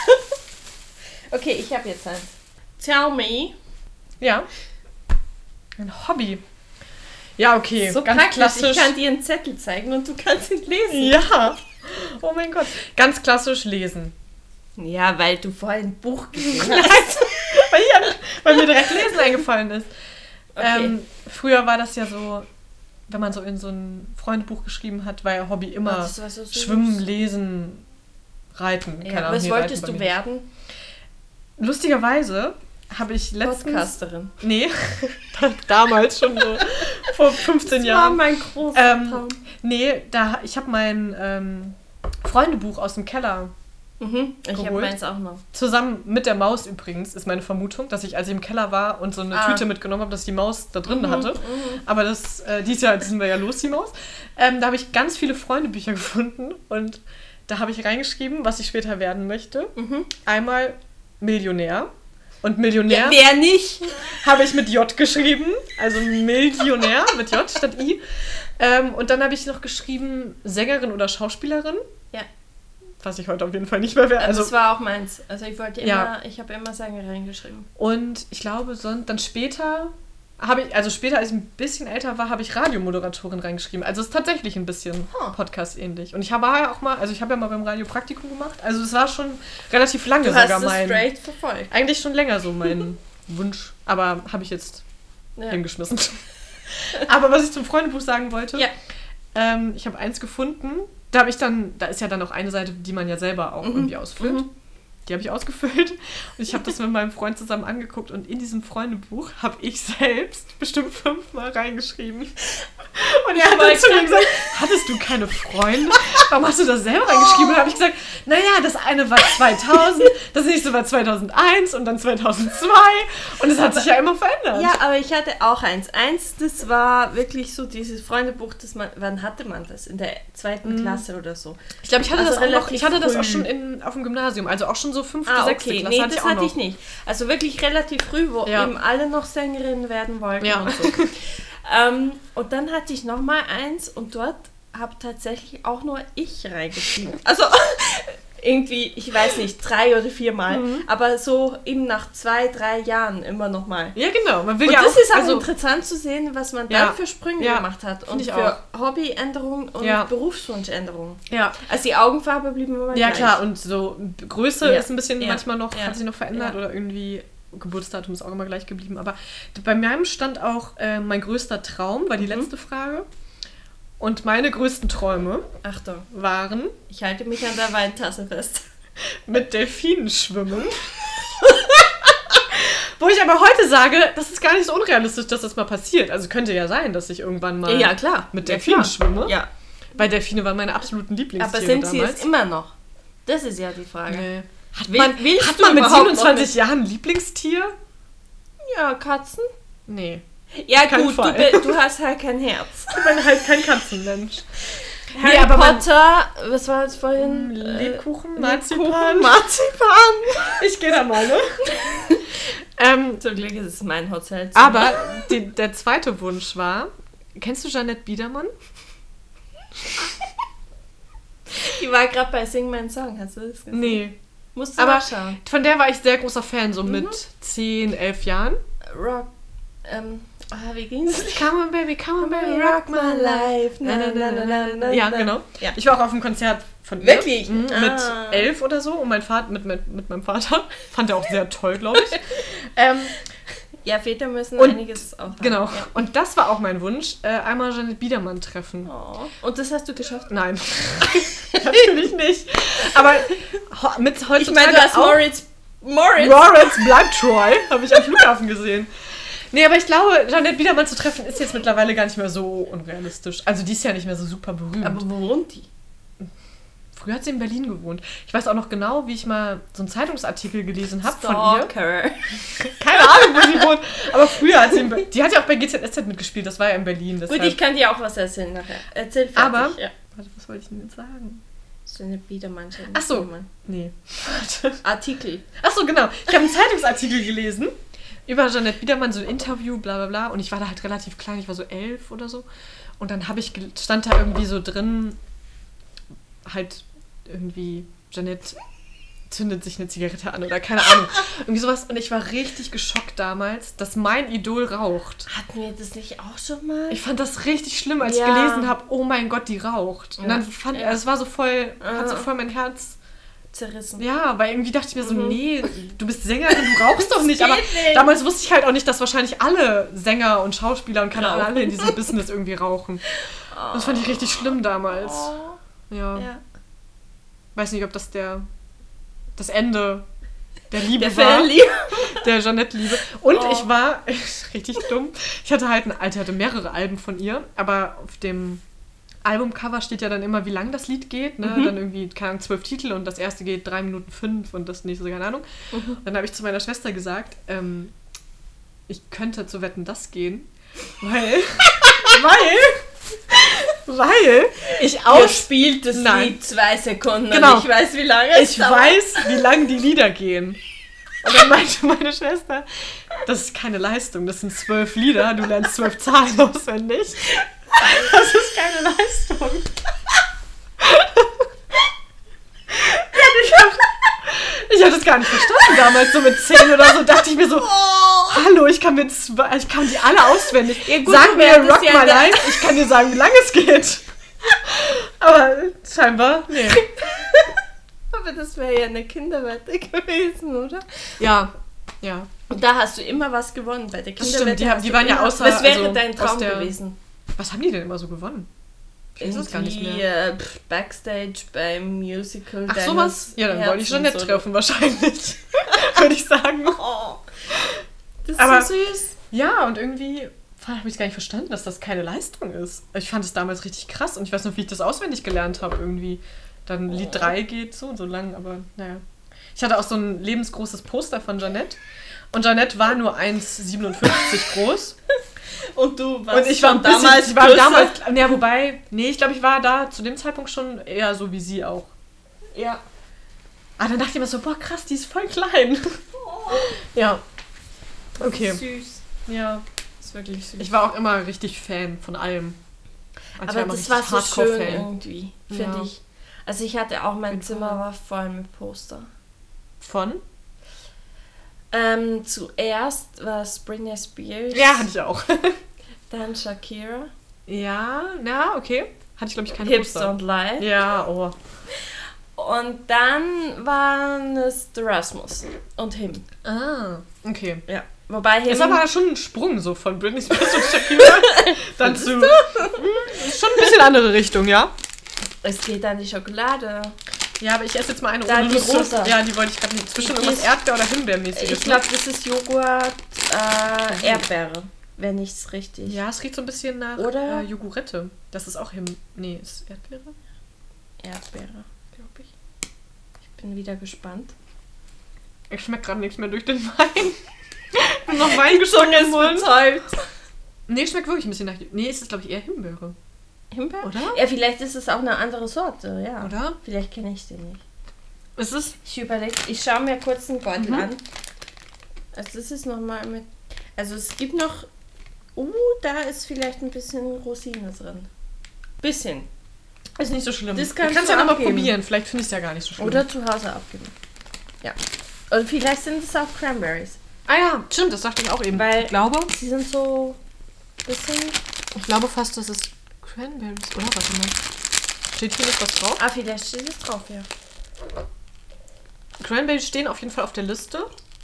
Okay, ich habe jetzt eins. Tell me. Ja. Ein Hobby. Ja, okay. So ganz praktisch, klassisch. ich kann dir einen Zettel zeigen und du kannst ihn lesen. Ja. Oh mein Gott. Ganz klassisch lesen. Ja, weil du vorhin ein Buch gesehen hast. weil, ja, weil mir direkt Lesen eingefallen ist. Okay. Ähm, früher war das ja so, wenn man so in so ein Freundebuch geschrieben hat, war ja Hobby immer Oh, das war so süß. Schwimmen, Lesen, Reiten. Keine Ja, Ahnung, was nee, wolltest Reiten du bei mir werden? nicht. Lustigerweise habe ich letztens... Podcasterin. Nee, damals schon so, vor fünfzehn Das war Jahren. mein großer Ähm, Traum. nee, da, ich habe mein ähm, Freundebuch aus dem Keller Mhm, ich habe geholt. meins auch noch. zusammen mit der Maus übrigens, ist meine Vermutung, dass ich, als ich im Keller war und so eine Ah. Tüte mitgenommen habe, dass ich die Maus da drin Mhm, hatte. mhm. Aber das, äh, dieses Jahr sind wir ja los, die Maus. Ähm, da habe ich ganz viele Freundebücher gefunden und da habe ich reingeschrieben, was ich später werden möchte. Mhm. Einmal Millionär. Und Millionär Ja, wer nicht? habe ich mit J geschrieben, also Millionär mit J statt I. Ähm, und dann habe ich noch geschrieben Sängerin oder Schauspielerin, Ja, was ich heute auf jeden Fall nicht mehr wäre. also, Also, das war auch meins. Also ich wollte immer, Ja. ich habe immer Sängerin geschrieben. und ich glaube, sonst, dann später habe ich, also später, als ich ein bisschen älter war, habe ich Radiomoderatorin reingeschrieben. Also es ist tatsächlich ein bisschen Huh. Podcast-ähnlich. Und ich habe ja auch mal, also ich habe ja mal beim Radio Praktikum gemacht. Also es war schon relativ lange Du hast sogar es mein, straight verfolgt. eigentlich schon länger so mein Wunsch. Aber habe ich jetzt Ja. hingeschmissen. Aber was ich zum Freundebuch sagen wollte, Ja. ähm, ich habe eins gefunden, da habe ich dann, da ist ja dann auch eine Seite, die man ja selber auch Mhm. irgendwie ausfüllt. Mhm. Die habe ich ausgefüllt und ich habe das mit meinem Freund zusammen angeguckt und in diesem Freundebuch habe ich selbst bestimmt fünfmal reingeschrieben. Und er hat dann zu mir gesagt, hattest du keine Freunde? Warum hast du das selber reingeschrieben? Und da habe ich gesagt, naja, das eine war zweitausend, das nächste war zweitausendeins und dann zweitausendzwei und es hat sich ja immer verändert. Ja, aber ich hatte auch eins. Eins, das war wirklich so dieses Freundebuch, das man, wann hatte man das? In der zweiten Mhm. Klasse oder so. Ich glaube, ich hatte Also das auch noch, relativ ich hatte das auch früh. schon in, auf dem Gymnasium, also auch schon so fünfte, Ah, sechste okay. Klasse Nee, hatte das ich auch hatte noch. ich nicht. Also wirklich relativ früh, wo Ja. eben alle noch Sängerinnen werden wollten Ja. und so. ähm, und dann hatte ich nochmal eins und dort habe tatsächlich auch nur ich reingeschrieben. Also irgendwie, ich weiß nicht, drei oder viermal. Mhm. Aber so eben nach zwei, drei Jahren immer nochmal. Ja, genau. Man will Und ja das auch, ist auch also, interessant zu sehen, was man Ja. dann für Sprünge Ja. gemacht hat. Und Find ich für Hobbyänderungen und Ja. Berufswunschänderungen. ja. Also die Augenfarbe blieben immer Ja, gleich. klar, und so Größe Ja. ist ein bisschen Ja. manchmal noch, Ja. hat sich noch verändert Ja. oder irgendwie Geburtsdatum ist auch immer gleich geblieben. Aber bei meinem stand auch äh, mein größter Traum, war die Mhm. letzte Frage. Und meine größten Träume Achtung, waren ich halte mich an der Weintasse fest. mit Delfinen schwimmen. Wo ich aber heute sage, das ist gar nicht so unrealistisch, dass das mal passiert. Also könnte ja sein, dass ich irgendwann mal Ja, klar. mit Ja, Delfinen klar. schwimme. Ja, Weil Delfine waren meine absoluten Lieblingstiere aber sind sie damals. es immer noch? Das ist ja die Frage. Nee. Hat Will- man, willst hat du man mit überhaupt noch siebenundzwanzig Jahren ein Lieblingstier? Ja, Katzen? Nee. Ja Kein gut, du, Fall. be- du hast halt kein Herz. Ich bin halt kein Katzenmensch. Harry Nee, aber man- Potter, was war das vorhin? Lebkuchen, Äh, Marzipan. Lebkuchen, Marzipan. Ich gehe da mal, ne? ähm, Zum Glück ist es mein Hotel. aber die, der zweite Wunsch war, kennst du Jeanette Biedermann? Die war gerade bei Sing My Song, hast du das gesehen? Nee. Musst du Aber mal schauen. von der war ich sehr großer Fan, so Mhm. mit zehn, elf Jahren. Rock, ähm, ah, wie ging's? Come on, baby, come on, baby, rock my life. Na, na, na, na, na, na. Ja, genau. Ja. Ich war auch auf einem Konzert von ihr. Wirklich? Mhm, Ah. mit elf oder so. Und mein Vater, mit, mit, mit meinem Vater, fand er auch sehr toll, glaube ich. ähm, Ja, Väter müssen und, einiges auch haben. Genau. Ja. Und das war auch mein Wunsch, äh, einmal Janet Biedermann treffen. Oh. Und das hast du geschafft? Nein, natürlich nicht. Aber ho- mit heutzutage Ich meine, du hast auch Moritz... Moritz! Moritz Bleibtreu habe ich am Flughafen gesehen. Nee, aber ich glaube, Janet Biedermann zu treffen ist jetzt mittlerweile gar nicht mehr so unrealistisch. Also die ist ja nicht mehr so super berühmt. Aber wo wohnt die? Früher hat sie in Berlin gewohnt. Ich weiß auch noch genau, wie ich mal so einen Zeitungsartikel gelesen habe von ihr. Stalker. Keine Ahnung, wo sie wohnt. Aber früher hat sie in Be- die hat ja auch bei G Z S Z mitgespielt. Das war ja in Berlin. Gut, ich kann dir auch was erzählen nachher. Erzähl fertig. Aber, ja. warte, was wollte ich denn jetzt sagen? Janet Biedermann. Janet Ach so. Biedermann. Nee, warte. Artikel. Ach so, genau. Ich habe einen Zeitungsartikel gelesen über Janet Biedermann, so ein Interview, bla bla bla. Und ich war da halt relativ klein, ich war so elf oder so. Und dann habe ich, gel- stand da irgendwie so drin, halt irgendwie, Janet zündet sich eine Zigarette an oder keine Ahnung. Irgendwie sowas. Und ich war richtig geschockt damals, dass mein Idol raucht. Hatten wir das nicht auch schon mal? Ich fand das richtig schlimm, als Ja. ich gelesen habe, oh mein Gott, die raucht. Und Ja. dann fand Ja. also es war so voll, hat so Aha. voll mein Herz. Zerrissen. Ja, weil irgendwie dachte ich mir so, Mhm. nee, du bist Sängerin, du rauchst doch nicht. Das Aber geht nicht. damals wusste ich halt auch nicht, dass wahrscheinlich alle Sänger und Schauspieler und keine Ahnung, Rauchen. alle in diesem Business irgendwie rauchen. Das fand ich richtig schlimm damals. Oh. Ja. Ja. Weiß nicht, ob das der das Ende der Liebe Der war. Verlieb. Der Jeanette-Liebe. Und Oh. ich war richtig dumm. Ich hatte halt ein, also ich hatte mehrere Alben von ihr, aber auf dem Albumcover steht ja dann immer, wie lang das Lied geht. Ne? Mhm. Dann irgendwie, keine Ahnung, zwölf Titel und das erste geht drei Minuten fünf und das nächste, keine Ahnung. Mhm. Dann habe ich zu meiner Schwester gesagt, ähm, ich könnte zu Wetten, das gehen, weil, weil, weil ich Ihr aus, spielt das Nein. Lied zwei Sekunden Genau. und ich weiß, wie lange es ich dauert. weiß, wie lang die Lieder gehen. Und dann meinte meine Schwester, das ist keine Leistung, das sind zwölf Lieder, du lernst zwölf Zahlen auswendig. Das ist keine Leistung. Ich habe ich hab das gar nicht verstanden damals, so mit zehn oder so, dachte ich mir so, Oh. hallo, ich kann, mir zwei, ich kann die alle auswendig. Ja, gut, Sag du mir werdest Rock ja My da- Life, ich kann dir sagen, wie lange es geht. Aber scheinbar, nee. Aber das wäre ja eine Kinderwette gewesen, oder? Ja, ja. Und da hast du immer was gewonnen bei der Das Kinderwette. stimmt, die haben- hast die du waren ja immer- außer- Was wäre also dein aus Traum der- gewesen? Was haben die denn immer so gewonnen? Ich weiß es gar nicht Irgendwie, mehr. Äh, pff, Backstage beim Musical. Ach, deines sowas? Ja, dann wollte ich Herzens Jeanette oder- treffen wahrscheinlich. Würde ich sagen. Oh, das ist Aber- so süß. Ja, und irgendwie habe ich es gar nicht verstanden, dass das keine Leistung ist. Ich fand es damals richtig krass und ich weiß noch, wie ich das auswendig gelernt habe irgendwie. Dann Lied Oh. drei geht so und so lang, aber naja. Ich hatte auch so ein lebensgroßes Poster von Jeanette. Und Jeanette war nur eins Komma siebenundfünfzig groß. Und du warst Und ich war schon ein bisschen, damals ich war größer. damals, ja, wobei, nee, ich glaube, ich war da zu dem Zeitpunkt schon eher so wie sie auch. Ja. Aber dann dachte ich mir so, boah, krass, die ist voll klein. Ja. Okay. Süß. Ja. Das ist wirklich süß. Ich war auch immer richtig Fan von allem. Also ich Aber immer das richtig war so Hardcore-Fan. schön irgendwie, finde Ja. ich. Also ich hatte auch, mein jeden Zimmer Fall. war voll mit Poster. Von? Ähm, zuerst war es Britney Spears. Ja, hatte ich auch. Dann Shakira. Ja, na, okay. Hatte ich, glaube ich, keine Hips Poster. Don't Lie. Ja, oh. Und dann waren es The Rasmus und Him. Ah, okay. Ja. Wobei Him... Ist aber schon ein Sprung so von Britney Spears und Shakira dann zu... Hm, ist schon ein bisschen andere Richtung, ja? Es geht an die Schokolade. Ja, aber ich esse jetzt mal eine Da, ohne die Lust. rosa. Ja, die wollte ich gerade nicht. Zwischen Die irgendwas ist- Erdbeer- oder Himbeermäßiges. Ich glaube, das ist Joghurt, äh, Erdbeere, wenn ich es richtig... Ja, es riecht so ein bisschen nach Oder? äh, Jogurette. Das ist auch Him... Nee, ist Erdbeere? Erdbeere, glaube ich. Ich bin wieder gespannt. Ich schmecke gerade nichts mehr durch den Wein. Ich bin noch Wein geschockt im Mund. betäubt. Nee, schmeckt wirklich ein bisschen nach... Nee, es ist, glaube ich, eher Himbeere. Himbeer? Oder? Ja, vielleicht ist es auch eine andere Sorte, ja. Oder? Vielleicht kenne ich den nicht. Ist es... Ich überlege, ich schaue mir kurz den Beutel Mhm. an. Also das ist nochmal mit... Also es gibt noch... Uh, da ist vielleicht ein bisschen Rosine drin. Bisschen. Ist nicht so schlimm. Das Du kannst kannst du ja nochmal abgeben. probieren. Vielleicht finde ich es ja gar nicht so schlimm. Oder zu Hause abgeben. Ja. Und vielleicht sind es auch Cranberries. Ah ja, stimmt, das dachte ich auch eben. Weil- ich glaube... Sie sind so... Bisschen... Ich glaube fast, das ist Cranberries. Oder? Warte mal. Steht hier nicht was drauf? Ah, vielleicht steht es drauf, ja. Cranberries stehen auf jeden Fall auf der Liste.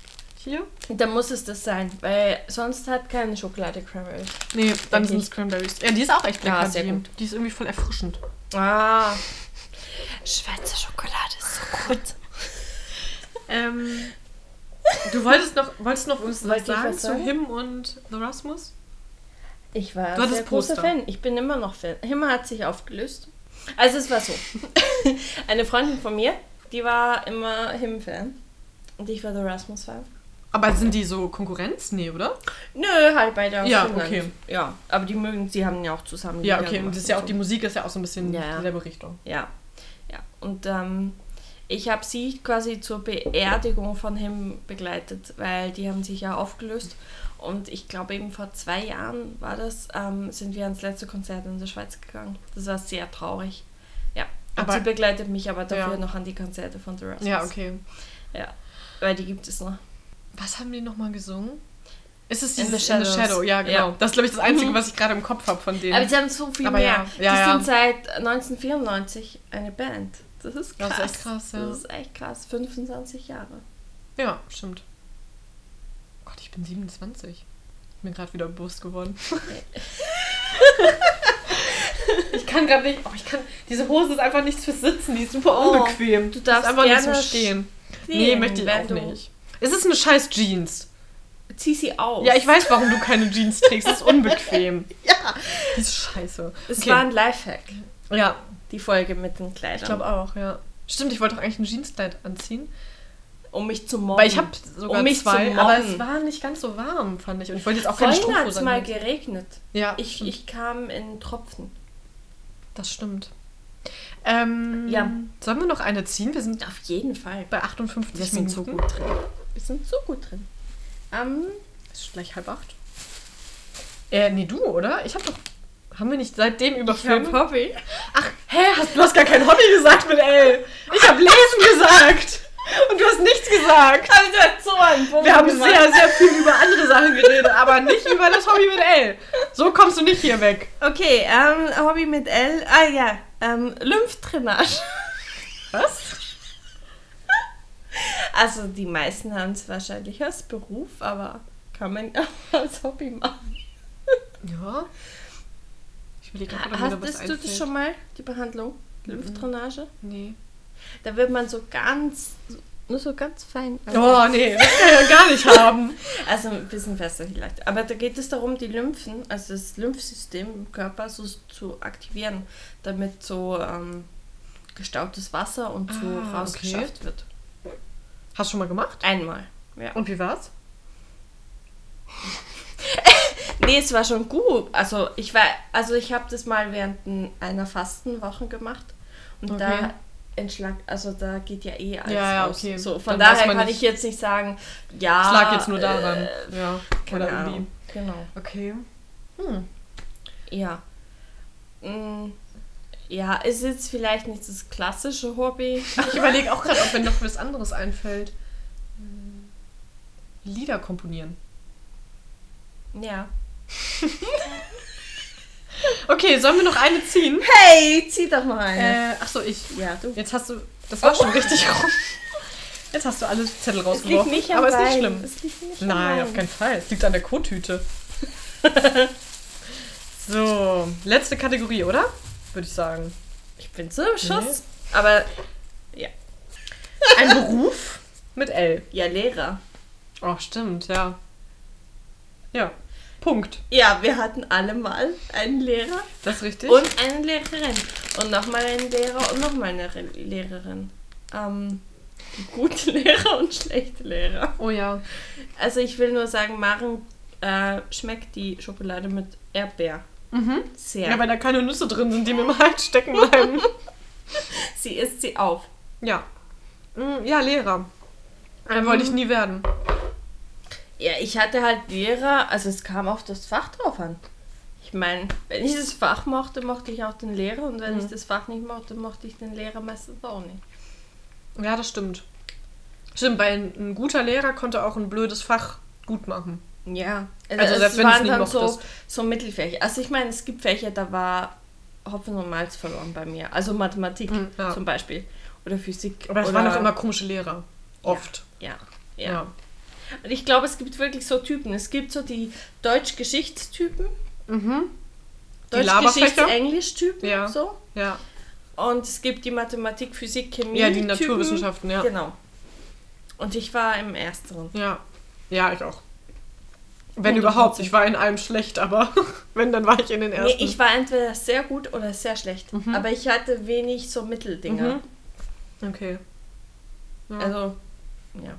Hier? Dann muss es das sein, weil sonst hat keine Schokolade Cranberries. Nee, dann Wirklich? sind es Cranberries. Ja, die ist auch echt lecker. Ja, sehr die. gut. Die ist irgendwie voll erfrischend. Ah. Schwarze Schokolade ist so gut. ähm, du wolltest noch, wolltest noch uns Wollte was ich sagen was zu sagen? Him und The Rasmus? Ich war Du hattest sehr großer Poster. Fan. Ich bin immer noch Fan. Him hat sich aufgelöst. Also es war so. Eine Freundin von mir, die war immer Him-Fan. Und ich war The Rasmus-Fan. Aber sind die so Konkurrenz? Nee, oder? Nö, halt beide aus Ja, Finnland. okay. Ja, aber die mögen, sie haben ja auch zusammen Ja, Lieder okay. Und gemacht das ist ja auch, so. die Musik ist ja auch so ein bisschen Ja, ja. in dieselbe Richtung. Ja, ja. Und ähm, ich habe sie quasi zur Beerdigung von Him begleitet, weil die haben sich ja aufgelöst. Und ich glaube eben vor zwei Jahren war das, ähm, sind wir ans letzte Konzert in der Schweiz gegangen. Das war sehr traurig. Ja. Und Aber- sie begleitet mich aber dafür Ja. noch an die Konzerte von The Rasmus. Ja, okay. Ja, weil die gibt es noch. Was haben die nochmal gesungen? Ist es In dieses the In the Shadows. Shadow? Ja, genau. Ja. Das ist, glaube ich, das Einzige, Mhm. was ich gerade im Kopf habe von denen. Aber sie haben so viel Aber mehr. ja, ja, die ja. sind seit neunzehnhundertvierundneunzig eine Band. Das ist krass. Das ist echt krass, ja. Das ist echt krass. fünfundzwanzig Jahre. Ja, stimmt. Gott, ich bin siebenundzwanzig. Ist mir gerade wieder bewusst geworden. ich kann gerade nicht... Oh, ich kann... Diese Hose ist einfach nichts fürs Sitzen. Die ist super Oh, unbequem. du darfst ist einfach nicht gerne zum Stehen. Nee, stehen, möchte ich wenn auch du- nicht. Es ist eine scheiß Jeans. Zieh sie aus. Ja, ich weiß, warum du keine Jeans trägst. Das ist unbequem. Ja. Die ist scheiße. Es Okay. war ein Lifehack, Ja, die Folge mit den Kleidern. ich glaube auch, ja. Stimmt, ich wollte doch eigentlich ein Jeanskleid anziehen. Um mich zu mobben. Weil ich habe sogar Um mich zwei, zu aber mobben. es war nicht ganz so warm, fand ich. Und ich wollte jetzt auch keine Vorhin hat es Strumpfhose mal anziehen. geregnet. Ja, Ich, stimmt. ich kam in Tropfen. Das stimmt. Ähm, Ja. Sollen wir noch eine ziehen? Wir sind Auf jeden Fall. bei achtundfünfzig Wir sind Minuten. so gut drin. Wir sind so gut drin. Ähm, Es ist gleich halb acht. Äh, nee, du, oder? Ich hab doch... Haben wir nicht seitdem über Filme... Hobby. Ach, hä? Hast, du hast gar kein Hobby gesagt mit L. Ich habe Lesen gesagt. Und du hast nichts gesagt. Aber du hast so einen Punkt Wir haben gemacht. sehr, sehr viel über andere Sachen geredet, aber nicht über das Hobby mit L. So kommst du nicht hier weg. Okay, ähm, Hobby mit L. Ah ja, ähm, Lymphdrainage. Was? Also die meisten haben es wahrscheinlich als Beruf, aber kann man auch als Hobby machen. Ja. Ich überlege gerade, ob mir Hast da was du das einfällt. schon mal, die Behandlung? Lymphdrainage? Nee. Da wird man so ganz, nur so ganz fein. Oh, nee, das kann ich ja gar nicht haben. Also ein bisschen fester vielleicht. Aber da geht es darum, die Lymphen, also das Lymphsystem im Körper so zu aktivieren, damit so ähm, gestautes Wasser und so Ah, rausgeschafft wird. Hast du schon mal gemacht? Einmal. Ja. Und wie war's? Nee, es war schon gut. Also ich war, also ich habe das mal während n- einer Fastenwoche gemacht und Okay. da entschlag, also da geht ja eh alles Ja, ja, raus. okay. So, von Dann weiß daher man kann nicht- ich jetzt nicht sagen, ja. Es lag jetzt nur daran. Äh, ja. keine Oder Ahnung. irgendwie. Genau. Okay. Hm. Ja. Mm, ja, ist jetzt vielleicht nicht das klassische Hobby. Ich überlege auch gerade, ob mir noch was anderes einfällt. Hm. Lieder komponieren. Ja. Okay, sollen wir noch eine ziehen? Hey, zieh doch mal eine. Äh, achso, ich. ja, du. Jetzt hast du. Das war schon richtig rum. Jetzt hast du alle Zettel Es liegt rausgeworfen. nicht am aber ist nicht Wein. schlimm. Es liegt nicht am Nein, Wein. auf keinen Fall. Es liegt an der Kottüte. So, letzte Kategorie, oder? Würde ich sagen. Ich bin so im Schuss. Aber Ein Beruf mit L. ja, Lehrer. Oh, stimmt, ja. Ja, Punkt. Ja, wir hatten alle mal einen Lehrer Das ist richtig. und eine Lehrerin. Und nochmal einen Lehrer und nochmal eine Re- Lehrerin. Ähm, gute Lehrer und schlechte Lehrer. Oh ja. Also ich will nur sagen, Maren äh, schmeckt die Schokolade mit Erdbeer. Mhm. Sehr. Ja, weil da keine Nüsse drin sind, die mir im Hals stecken bleiben. Sie isst sie auf. Ja. Mm, Ja, Lehrer. Äh, wollte ich nie werden. Ja, ich hatte halt Lehrer, also es kam auf das Fach drauf an. Ich meine, wenn ich das Fach mochte, mochte ich auch den Lehrer und wenn Mhm. ich das Fach nicht mochte, mochte ich den Lehrer meistens auch nicht. Ja, das stimmt. Stimmt, weil ein, ein guter Lehrer konnte auch ein blödes Fach gut machen. Ja, Also selbst wenn du es nicht dann so, mochtest. so Mittelfächer. Also ich meine, es gibt Fächer, da war Hopfen und Malz verloren bei mir. Also Mathematik Mhm, ja. zum Beispiel. Oder Physik. Aber es oder, waren auch immer komische Lehrer. Oft. Ja, ja. Ja. Und ich glaube, es gibt wirklich so Typen. Es gibt so die Deutsch-Geschichtstypen, Mhm. Die Deutsch-Geschichts-Englisch-Typen, Ja. so. Ja. Und es gibt die Mathematik, Physik, Chemie. Ja, die Typen. Naturwissenschaften, ja. Genau. Und ich war im Ersteren. Ja. Ja, ich auch. Wenn hundert überhaupt. Prozent. Ich war in allem schlecht, aber wenn, dann war ich in den Nee, ersten. ich war entweder sehr gut oder sehr schlecht. Mhm. Aber ich hatte wenig so Mitteldinger. Mhm. Okay. Ja. Also, ja.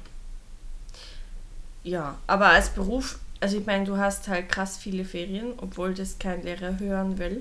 Ja, aber als Beruf, also ich meine, du hast halt krass viele Ferien, obwohl das kein Lehrer hören will.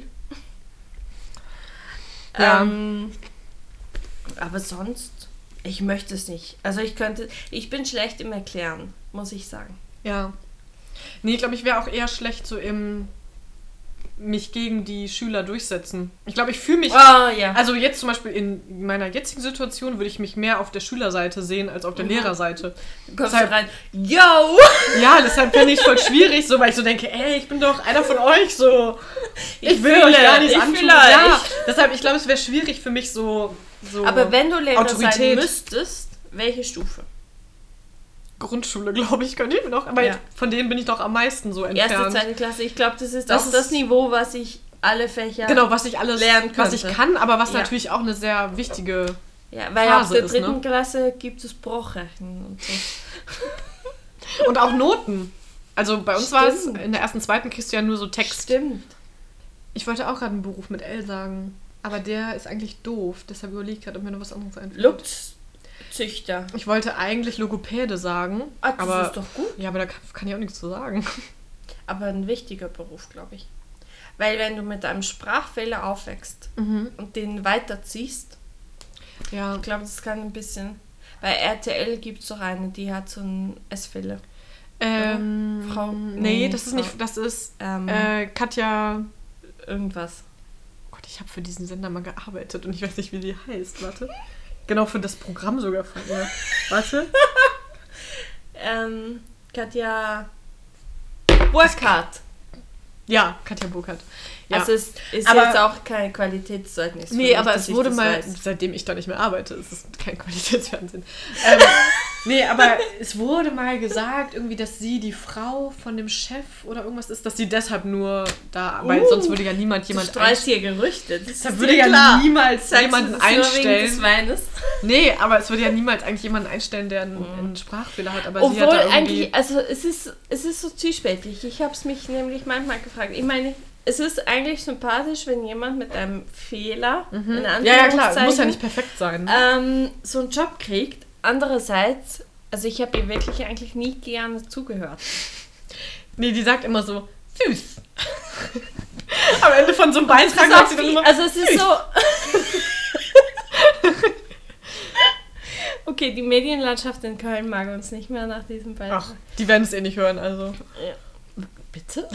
Ja. Ähm, aber sonst, ich möchte es nicht. Also ich könnte, ich bin schlecht im Erklären, muss ich sagen. Ja. Nee, ich glaube, ich wäre auch eher schlecht so im mich gegen die Schüler durchsetzen. Ich glaube, ich fühle mich... Ah, ja. Also jetzt zum Beispiel in meiner jetzigen Situation würde ich mich mehr auf der Schülerseite sehen als auf der Mhm. Lehrerseite. Du kommst Deshalb- da rein, yo! Ja, deshalb finde ich es voll schwierig, so, weil ich so denke, ey, ich bin doch einer von euch, so. Ich, Ich will fühle, euch gar nichts ich antun. fühle Ja, euch. deshalb, ich glaube, es wäre schwierig für mich so... so Aber wenn du Lehrer sein Autorität. müsstest, welche Stufe? Grundschule, glaube ich, könnte ich mir noch. Aber Ja. von denen bin ich doch am meisten so entfernt. Erste, zweite Klasse. Ich glaube, das ist Das auch ist- das Niveau, was ich alle Fächer... Genau, was ich alles lernen was ich könnte. kann, aber was Ja. natürlich auch eine sehr wichtige... Ja, weil Phase ab der ist, dritten ne? Klasse gibt es Bruchrechnen und so. Und auch Noten. Also bei uns war es, Stimmt. in der ersten, zweiten kriegst du ja nur so Text. Stimmt. Ich wollte auch gerade einen Beruf mit L sagen, aber der ist eigentlich doof. Deshalb überlege ich gerade, ob mir noch was anderes einfällt. Luftzüchter. Ich wollte eigentlich Logopäde sagen, Ah, das aber... ist doch gut. Ja, aber da kann, kann ich auch nichts zu sagen. Aber ein wichtiger Beruf, glaube ich. Weil wenn du mit einem Sprachfehler aufwächst Mhm. und den weiterziehst, Ja. ich glaube, das kann ein bisschen... Bei R T L gibt es doch eine, die hat so einen S-Fehler. Ähm, Frau- Nee, nee, das ist Frau- nicht... Das ist Ähm, äh, Katja... irgendwas. Gott, ich habe für diesen Sender mal gearbeitet und ich weiß nicht, wie die heißt. Warte. Genau, für das Programm sogar von ihr. Warte. Ähm, Katja Burkhardt. Ja, Katja Burkhardt. Ja. Also es ist Aber- jetzt auch kein Qualitätszeugnis. für Nee, mich, aber dass es ich wurde das mal, weiß. seitdem ich da nicht mehr arbeite, ist es kein Qualitätsfernsehen. ähm, nee, aber es wurde mal gesagt, irgendwie, dass sie die Frau von dem Chef oder irgendwas ist, dass sie deshalb nur da, weil Uh, sonst würde ja niemand Du jemand streust hier Gerüchte. Das Da ist würde dir ja klar. niemals Sagst jemanden du das nur wegen einstellen. des Weines? Nee, aber es würde ja niemals eigentlich jemanden einstellen, der einen, einen Sprachfehler hat. Aber sie Obwohl hat da irgendwie... eigentlich, also es ist, es ist so zwiespältig. Ich habe es mich nämlich manchmal gefragt. Ich meine, es ist eigentlich sympathisch, wenn jemand mit einem Fehler, in Mhm. Ja, ja, klar, es muss ja Anführungszeichen, nicht perfekt sein. ähm, so einen Job kriegt. Andererseits, also ich habe ihr wirklich eigentlich nie gerne zugehört. Nee, die sagt immer so, süß. Am Ende von so einem Beitrag Das sagt ist sie auch dann wie, immer, also es ist so... Okay, die Medienlandschaft in Köln mag uns nicht mehr nach diesem Beitrag. ach, die werden es eh nicht hören, also. Bitte?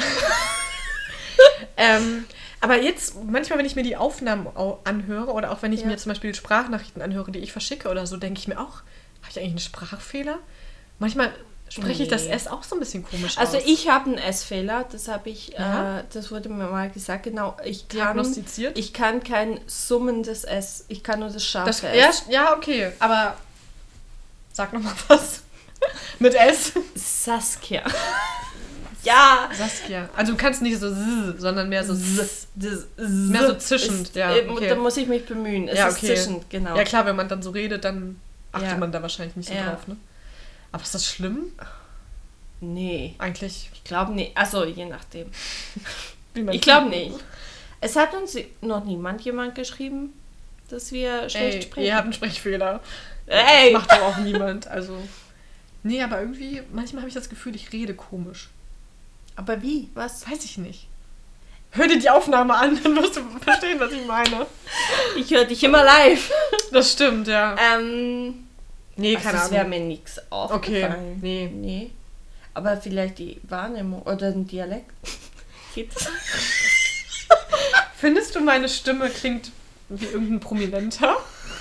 Ähm, aber jetzt, manchmal, wenn ich mir die Aufnahmen au- anhöre oder auch wenn ich Ja. mir zum Beispiel Sprachnachrichten anhöre, die ich verschicke oder so, denke ich mir auch, habe ich eigentlich einen Sprachfehler? Manchmal spreche ich das Nee. S auch so ein bisschen komisch Also aus. ich habe einen S-Fehler, das habe ich, Ja? äh, das wurde mir mal gesagt, genau, ich kann, diagnostiziert. ich kann kein summendes S, ich kann nur das scharfe das, S. ja, ja, okay, aber sag nochmal was. Mit S. Saskia. Ja. Saskia. Also du kannst nicht so z, sondern mehr so z. Das Mehr so zischend, ist, ja, äh, okay. Da muss ich mich bemühen. Es Ja, ist okay. zischend, genau. Ja klar, wenn man dann so redet, dann achtet Ja. man da wahrscheinlich nicht so Ja. drauf, ne? Aber ist das schlimm? Nee, Eigentlich. ich glaube nicht. Also je nachdem. Wie man Ich glaube nicht. Es hat uns noch niemand jemand geschrieben, dass wir schlecht Ey, sprechen. ihr habt einen Sprechfehler. Ey! Das macht doch auch niemand. Also. Nee, aber irgendwie, manchmal habe ich das Gefühl, ich rede komisch. Aber wie? Was? Weiß ich nicht. Hör dir die Aufnahme an, dann wirst du verstehen, was ich meine. Ich höre dich immer live. Das stimmt, ja. Ähm, Nee, also keine es wäre Ahnung. mir nichts Okay, aufgefallen. nee. Nee. Aber vielleicht die Wahrnehmung oder ein Dialekt. Geht das? Findest du, meine Stimme klingt wie irgendein Prominenter?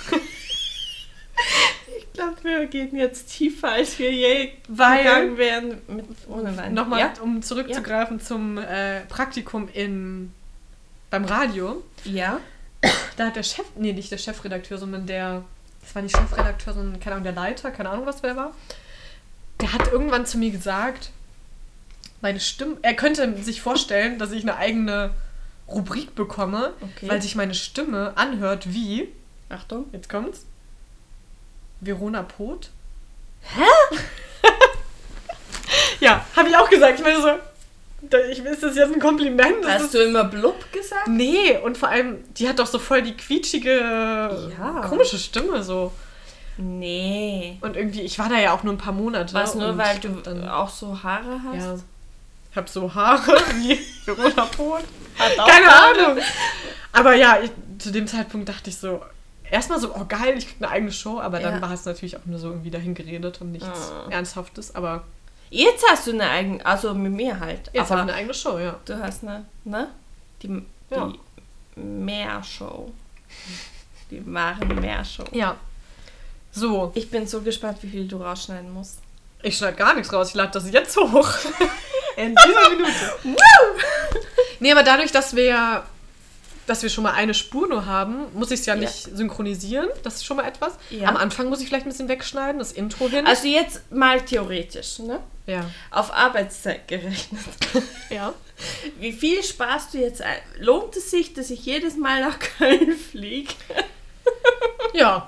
Ich glaube, wir gehen jetzt tiefer, als wir je Weil- gegangen wären mit, ohne Wein. Nochmal, Ja? um zurückzugreifen zum äh, Praktikum in, beim Radio. Ja. Da hat der Chef, nee, nicht der Chefredakteur, sondern der, das war nicht Chefredakteur, sondern, keine Ahnung, der Leiter, keine Ahnung, was wer war. der hat irgendwann zu mir gesagt, meine Stimme, er könnte sich vorstellen, dass ich eine eigene Rubrik bekomme, okay. weil sich meine Stimme anhört wie, Achtung, jetzt kommt's, Verona Poth. Hä? Ja, habe ich auch gesagt. Ich meine so, ich ist das jetzt ein Kompliment? Hast ist, du immer blub gesagt? Nee, und vor allem, die hat doch so voll die quietschige, ja. komische Stimme so. Nee. Und irgendwie, ich war da ja auch nur ein paar Monate. Was, nur weil du dann auch so Haare hast? Ja. Ich habe so Haare wie Verona Poth. Keine Ahnung. Aber ja, ich, zu dem Zeitpunkt dachte ich so, erstmal so, oh geil, ich krieg eine eigene Show, aber dann ja. war es natürlich auch nur so irgendwie dahin geredet und nichts oh. Ernsthaftes, aber... Jetzt hast du eine eigene, also mit mir halt. Jetzt habe ich eine eigene Show, ja. Du hast eine, ne? Die, ja. die Meershow. Die wahre Meershow. Ja. So. Ich bin so gespannt, wie viel du rausschneiden musst. Ich schneide gar nichts raus, ich lade das jetzt hoch. In dieser Minute. Nee, aber dadurch, dass wir ja dass wir schon mal eine Spur nur haben, muss ich es ja, ja nicht synchronisieren. Das ist schon mal etwas. Ja. Am Anfang muss ich vielleicht ein bisschen wegschneiden, das Intro hin. Also jetzt mal theoretisch, ne? Ja. Auf Arbeitszeit gerechnet. Ja. Wie viel sparst du jetzt ein? Lohnt es sich, dass ich jedes Mal nach Köln fliege? Ja.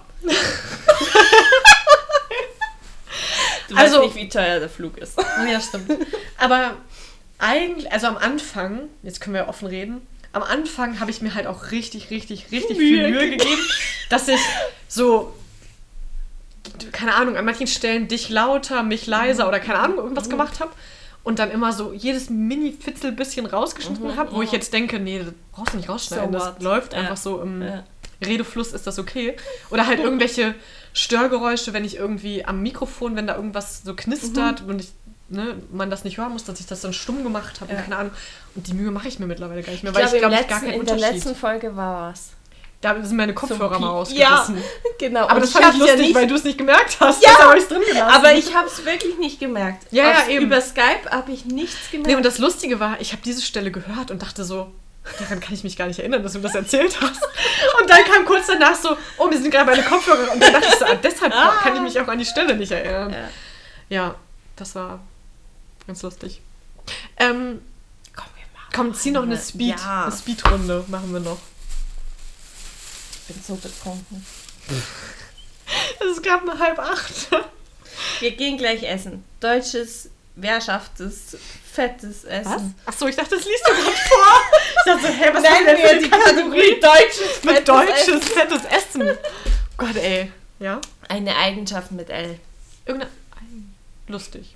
Du weißt also, nicht, wie teuer der Flug ist. Ja, stimmt. Aber eigentlich, also am Anfang, jetzt können wir offen reden, am Anfang habe ich mir halt auch richtig, richtig, richtig Mühe viel Mühe gegeben, dass ich so, keine Ahnung, an manchen Stellen dich lauter, mich leiser oder keine Ahnung, irgendwas mhm. gemacht habe und dann immer so jedes Mini-Fitzel bisschen rausgeschnitten mhm. habe, wo ich jetzt denke, nee, das brauchst du nicht rausschneiden, so das what? läuft ja. einfach so im ja. Redefluss, ist das okay. Oder halt irgendwelche Störgeräusche, wenn ich irgendwie am Mikrofon, wenn da irgendwas so knistert mhm. und ich Ne, man das nicht hören muss, dass ich das dann stumm gemacht habe. Ja. Keine Ahnung. Und die Mühe mache ich mir mittlerweile gar nicht mehr, ich weil glaub, ich glaube, ich gar keinen Unterschied. In der letzten Folge war was. Da sind meine Kopfhörer mal rausgerissen. Ja, genau. Aber und das fand ich lustig, ja nicht, weil du es nicht gemerkt hast. Ja, das habe ich drin gelassen. Aber ich habe es wirklich nicht gemerkt. Ja, ja, eben. Über Skype habe ich nichts gemerkt. Nee, und das Lustige war, ich habe diese Stelle gehört und dachte so, daran kann ich mich gar nicht erinnern, dass du das erzählt hast. Und dann kam kurz danach so, oh, mir sind gerade meine Kopfhörer. Und dann dachte ich so, ah, deshalb ah. kann ich mich auch an die Stelle nicht erinnern. Ja, ja das war... ganz lustig. Ähm, komm, wir machen komm, zieh noch eine Speed, ja. eine Speedrunde machen wir noch. Ich bin so betrunken. Es ist gerade mal halb acht. Wir gehen gleich essen. Deutsches, wehrschaftes, fettes Essen. Was? Achso, ich dachte, das liest du gerade vor. Ich dachte so, hä, was nennen wir denn die Kategorie deutsches, mit deutsches, Essen. fettes Essen? Gott, ey. Ja? Eine Eigenschaft mit L. Irgendeine... Lustig.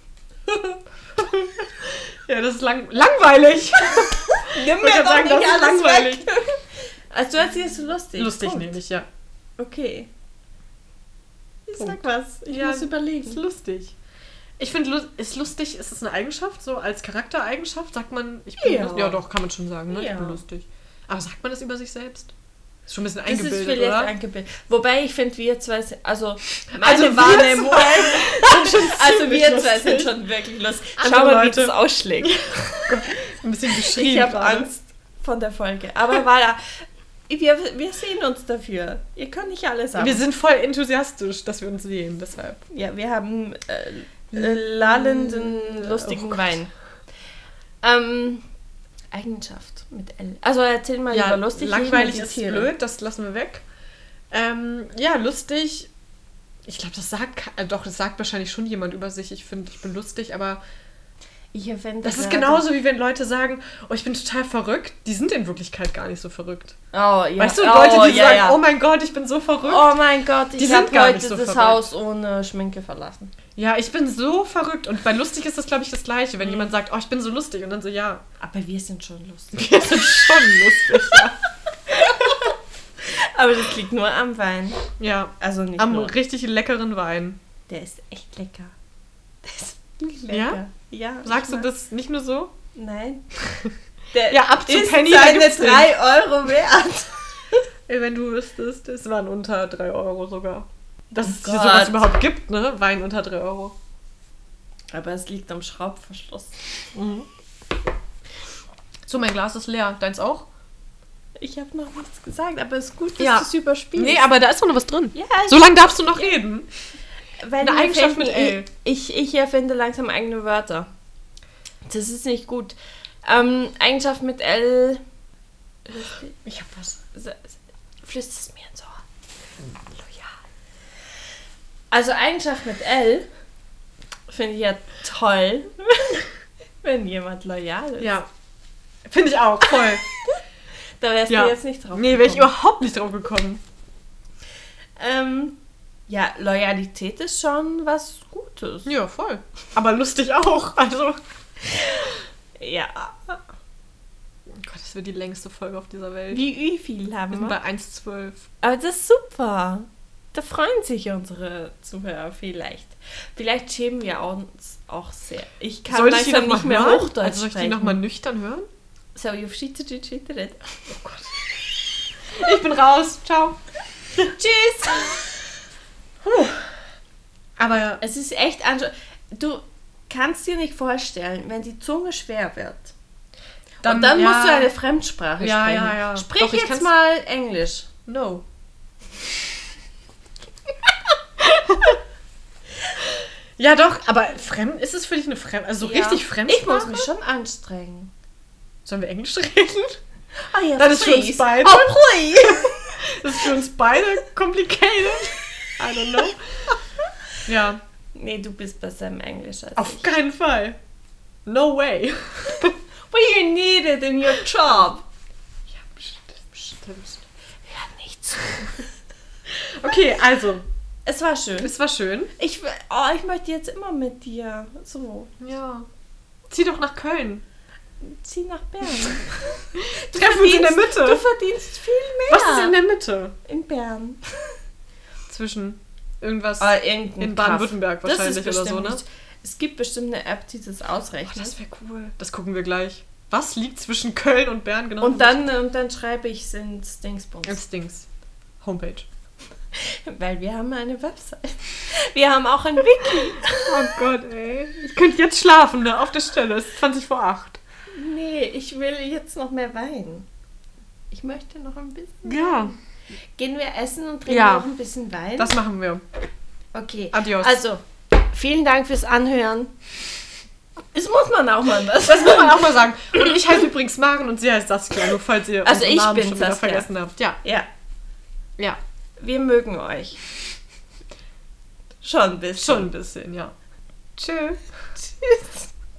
Ja, das ist lang langweilig. Nimm mir doch sagen, nicht das alles ist langweilig. Weg. Also du erzählst so lustig. Lustig nehme ich, ja. Okay. Ich Punkt. Sag was. Ich ja, muss überlegen. Ist lustig. Ich finde, ist lustig, ist es eine Eigenschaft, so als Charaktereigenschaft? Sagt man, ich bin ja. lustig? Ja, doch, kann man schon sagen, ne? Ja. Ich bin lustig. Aber sagt man das über sich selbst? Ist schon ein bisschen das eingebildet, ist vielleicht oder? eingebildet. Wobei ich finde, wir zwei sind, also meine also Wahrnehmung, also wir lustig. zwei sind schon wirklich lustig. Schau Schau mal, Leute. wie das ausschlägt. Ein bisschen geschrien. Ich habe Angst von der Folge. Aber voilà, wir, wir sehen uns dafür. Ihr könnt nicht alles haben. Wir sind voll enthusiastisch, dass wir uns sehen, deshalb. Ja, wir haben äh, äh, lallenden, lustigen oh Wein. Ähm... Eigenschaft mit L. Also erzähl mal ja, lieber lustig. Langweilig ist blöd, das lassen wir weg. Ähm, ja, lustig. Ich glaube, das sagt, äh, doch, das sagt wahrscheinlich schon jemand über sich. Ich finde, ich bin lustig, aber ich erwähne das ist genauso, wie wenn Leute sagen, oh, ich bin total verrückt. Die sind in Wirklichkeit gar nicht so verrückt. Oh, ja. Weißt du, Leute, die oh, ja, sagen, ja. oh mein Gott, ich bin so verrückt. Oh mein Gott, ich habe heute so das verrückt. Haus ohne Schminke verlassen. Ja, ich bin so verrückt. Und bei lustig ist das, glaube ich, das Gleiche. Wenn mhm. jemand sagt, oh, ich bin so lustig. Und dann so, ja. Aber wir sind schon lustig. Wir sind schon lustig, ja. Aber das liegt nur am Wein. Ja, also nicht am nur. richtig leckeren Wein. Der ist echt lecker. Der ist wirklich lecker. Ja? Ja. Sagst du das nicht nur so? Nein. Der ja, ab zu ist Penny, seine drei Euro wert. Ey, wenn du wüsstest, es waren unter drei Euro sogar. Dass oh es hier sowas überhaupt gibt, ne? Wein unter drei Euro. Aber es liegt am Schraubverschluss. Mhm. So, mein Glas ist leer. Deins auch? Ich habe noch nichts gesagt, aber es ist gut, dass ja. du es überspielst. Nee, aber da ist doch noch was drin. Ja, so lange darfst du noch reden. Weil Eine mir Eigenschaft fällt mit mir- L. Ich, ich erfinde langsam eigene Wörter. Das ist nicht gut. Ähm, Eigenschaft mit L. Ich hab was. Flüstert es mir ins Ohr. Loyal. Also Eigenschaft mit L finde ich ja toll, wenn jemand loyal ist. Ja. Finde ich auch, voll. Da wärst Ja. du jetzt nicht drauf Nee, wäre ich gekommen. überhaupt nicht drauf gekommen. Ähm, ja, Loyalität ist schon was Gutes. Ja, voll. Aber lustig auch. Also. Ja. Oh Gott, das wird die längste Folge auf dieser Welt. Wie, wie viel haben Wir wir? sind bei eins Komma zwölf. Aber das ist super. Da freuen sich unsere Zuhörer vielleicht. Vielleicht schämen wir uns auch sehr. Ich kann Soll ich die langsam noch nicht mal mehr hören? Hochdeutsch Also soll ich die sprechen. nochmal nüchtern hören? So, you've cheated, you cheated. Oh Gott. Ich bin raus. Ciao. Tschüss. Puh. Aber Es ist echt anstrengend. Du kannst dir nicht vorstellen, wenn die Zunge schwer wird. dann, Und dann ja, musst du eine Fremdsprache Ja, sprechen. ja, ja. Sprich Doch, ich jetzt kann's- mal Englisch. No. Ja, doch, aber fremd, ist es für dich eine Fremd, also so Ja. richtig Fremdsprache? Ich muss mich schon anstrengen. Sollen wir Englisch reden? Oh yes, Das ist für uns please. beide. Oh, please. Das ist für uns beide complicated. I don't know. Ja, Nee, du bist besser im Englisch als auf ich. keinen Fall. No way. But you need it in your job. Ja, bestimmt, bestimmt. Ja, nicht so. Okay, also, Es war schön. es war schön. Ich, will- oh, ich möchte jetzt immer mit dir. So, Ja. Zieh doch nach Köln. zieh nach Bern. Du Treffen uns in der verdienst- Mitte. Du verdienst viel mehr. Was ist in der Mitte? In Bern. Zwischen irgendwas Ah, irgendein in Kaff. Baden-Württemberg Das ist wahrscheinlich oder so, bestimmt ne? nicht- Es gibt bestimmt eine App, die das Oh, ausrechnet. das wäre cool. Das gucken wir gleich. Was liegt zwischen Köln und Bern genau? und, dann, und dann schreibe ich es ins Dingsbums. Als Dings. Homepage. Weil wir haben eine Website. Wir haben auch ein Wiki. Oh Gott, ey. Ich könnte jetzt schlafen, ne? Auf der Stelle. Es ist zwanzig vor acht. Nee, ich will jetzt noch mehr Wein. Ich möchte noch ein bisschen. Ja. Gehen wir essen und trinken Ja. noch ein bisschen Wein? Das machen wir. Okay. Adios. Also, vielen Dank fürs Anhören. Das muss man auch mal was. Das muss man auch mal sagen. Und ich heiße übrigens Maren und sie heißt Saskia, nur falls ihr Also unseren ich Namen bin schon wieder Saskia. vergessen habt. Ja. Ja, Ja. wir mögen euch. Schon ein bisschen. Schon ein bisschen, ja. Tschö. Tschüss.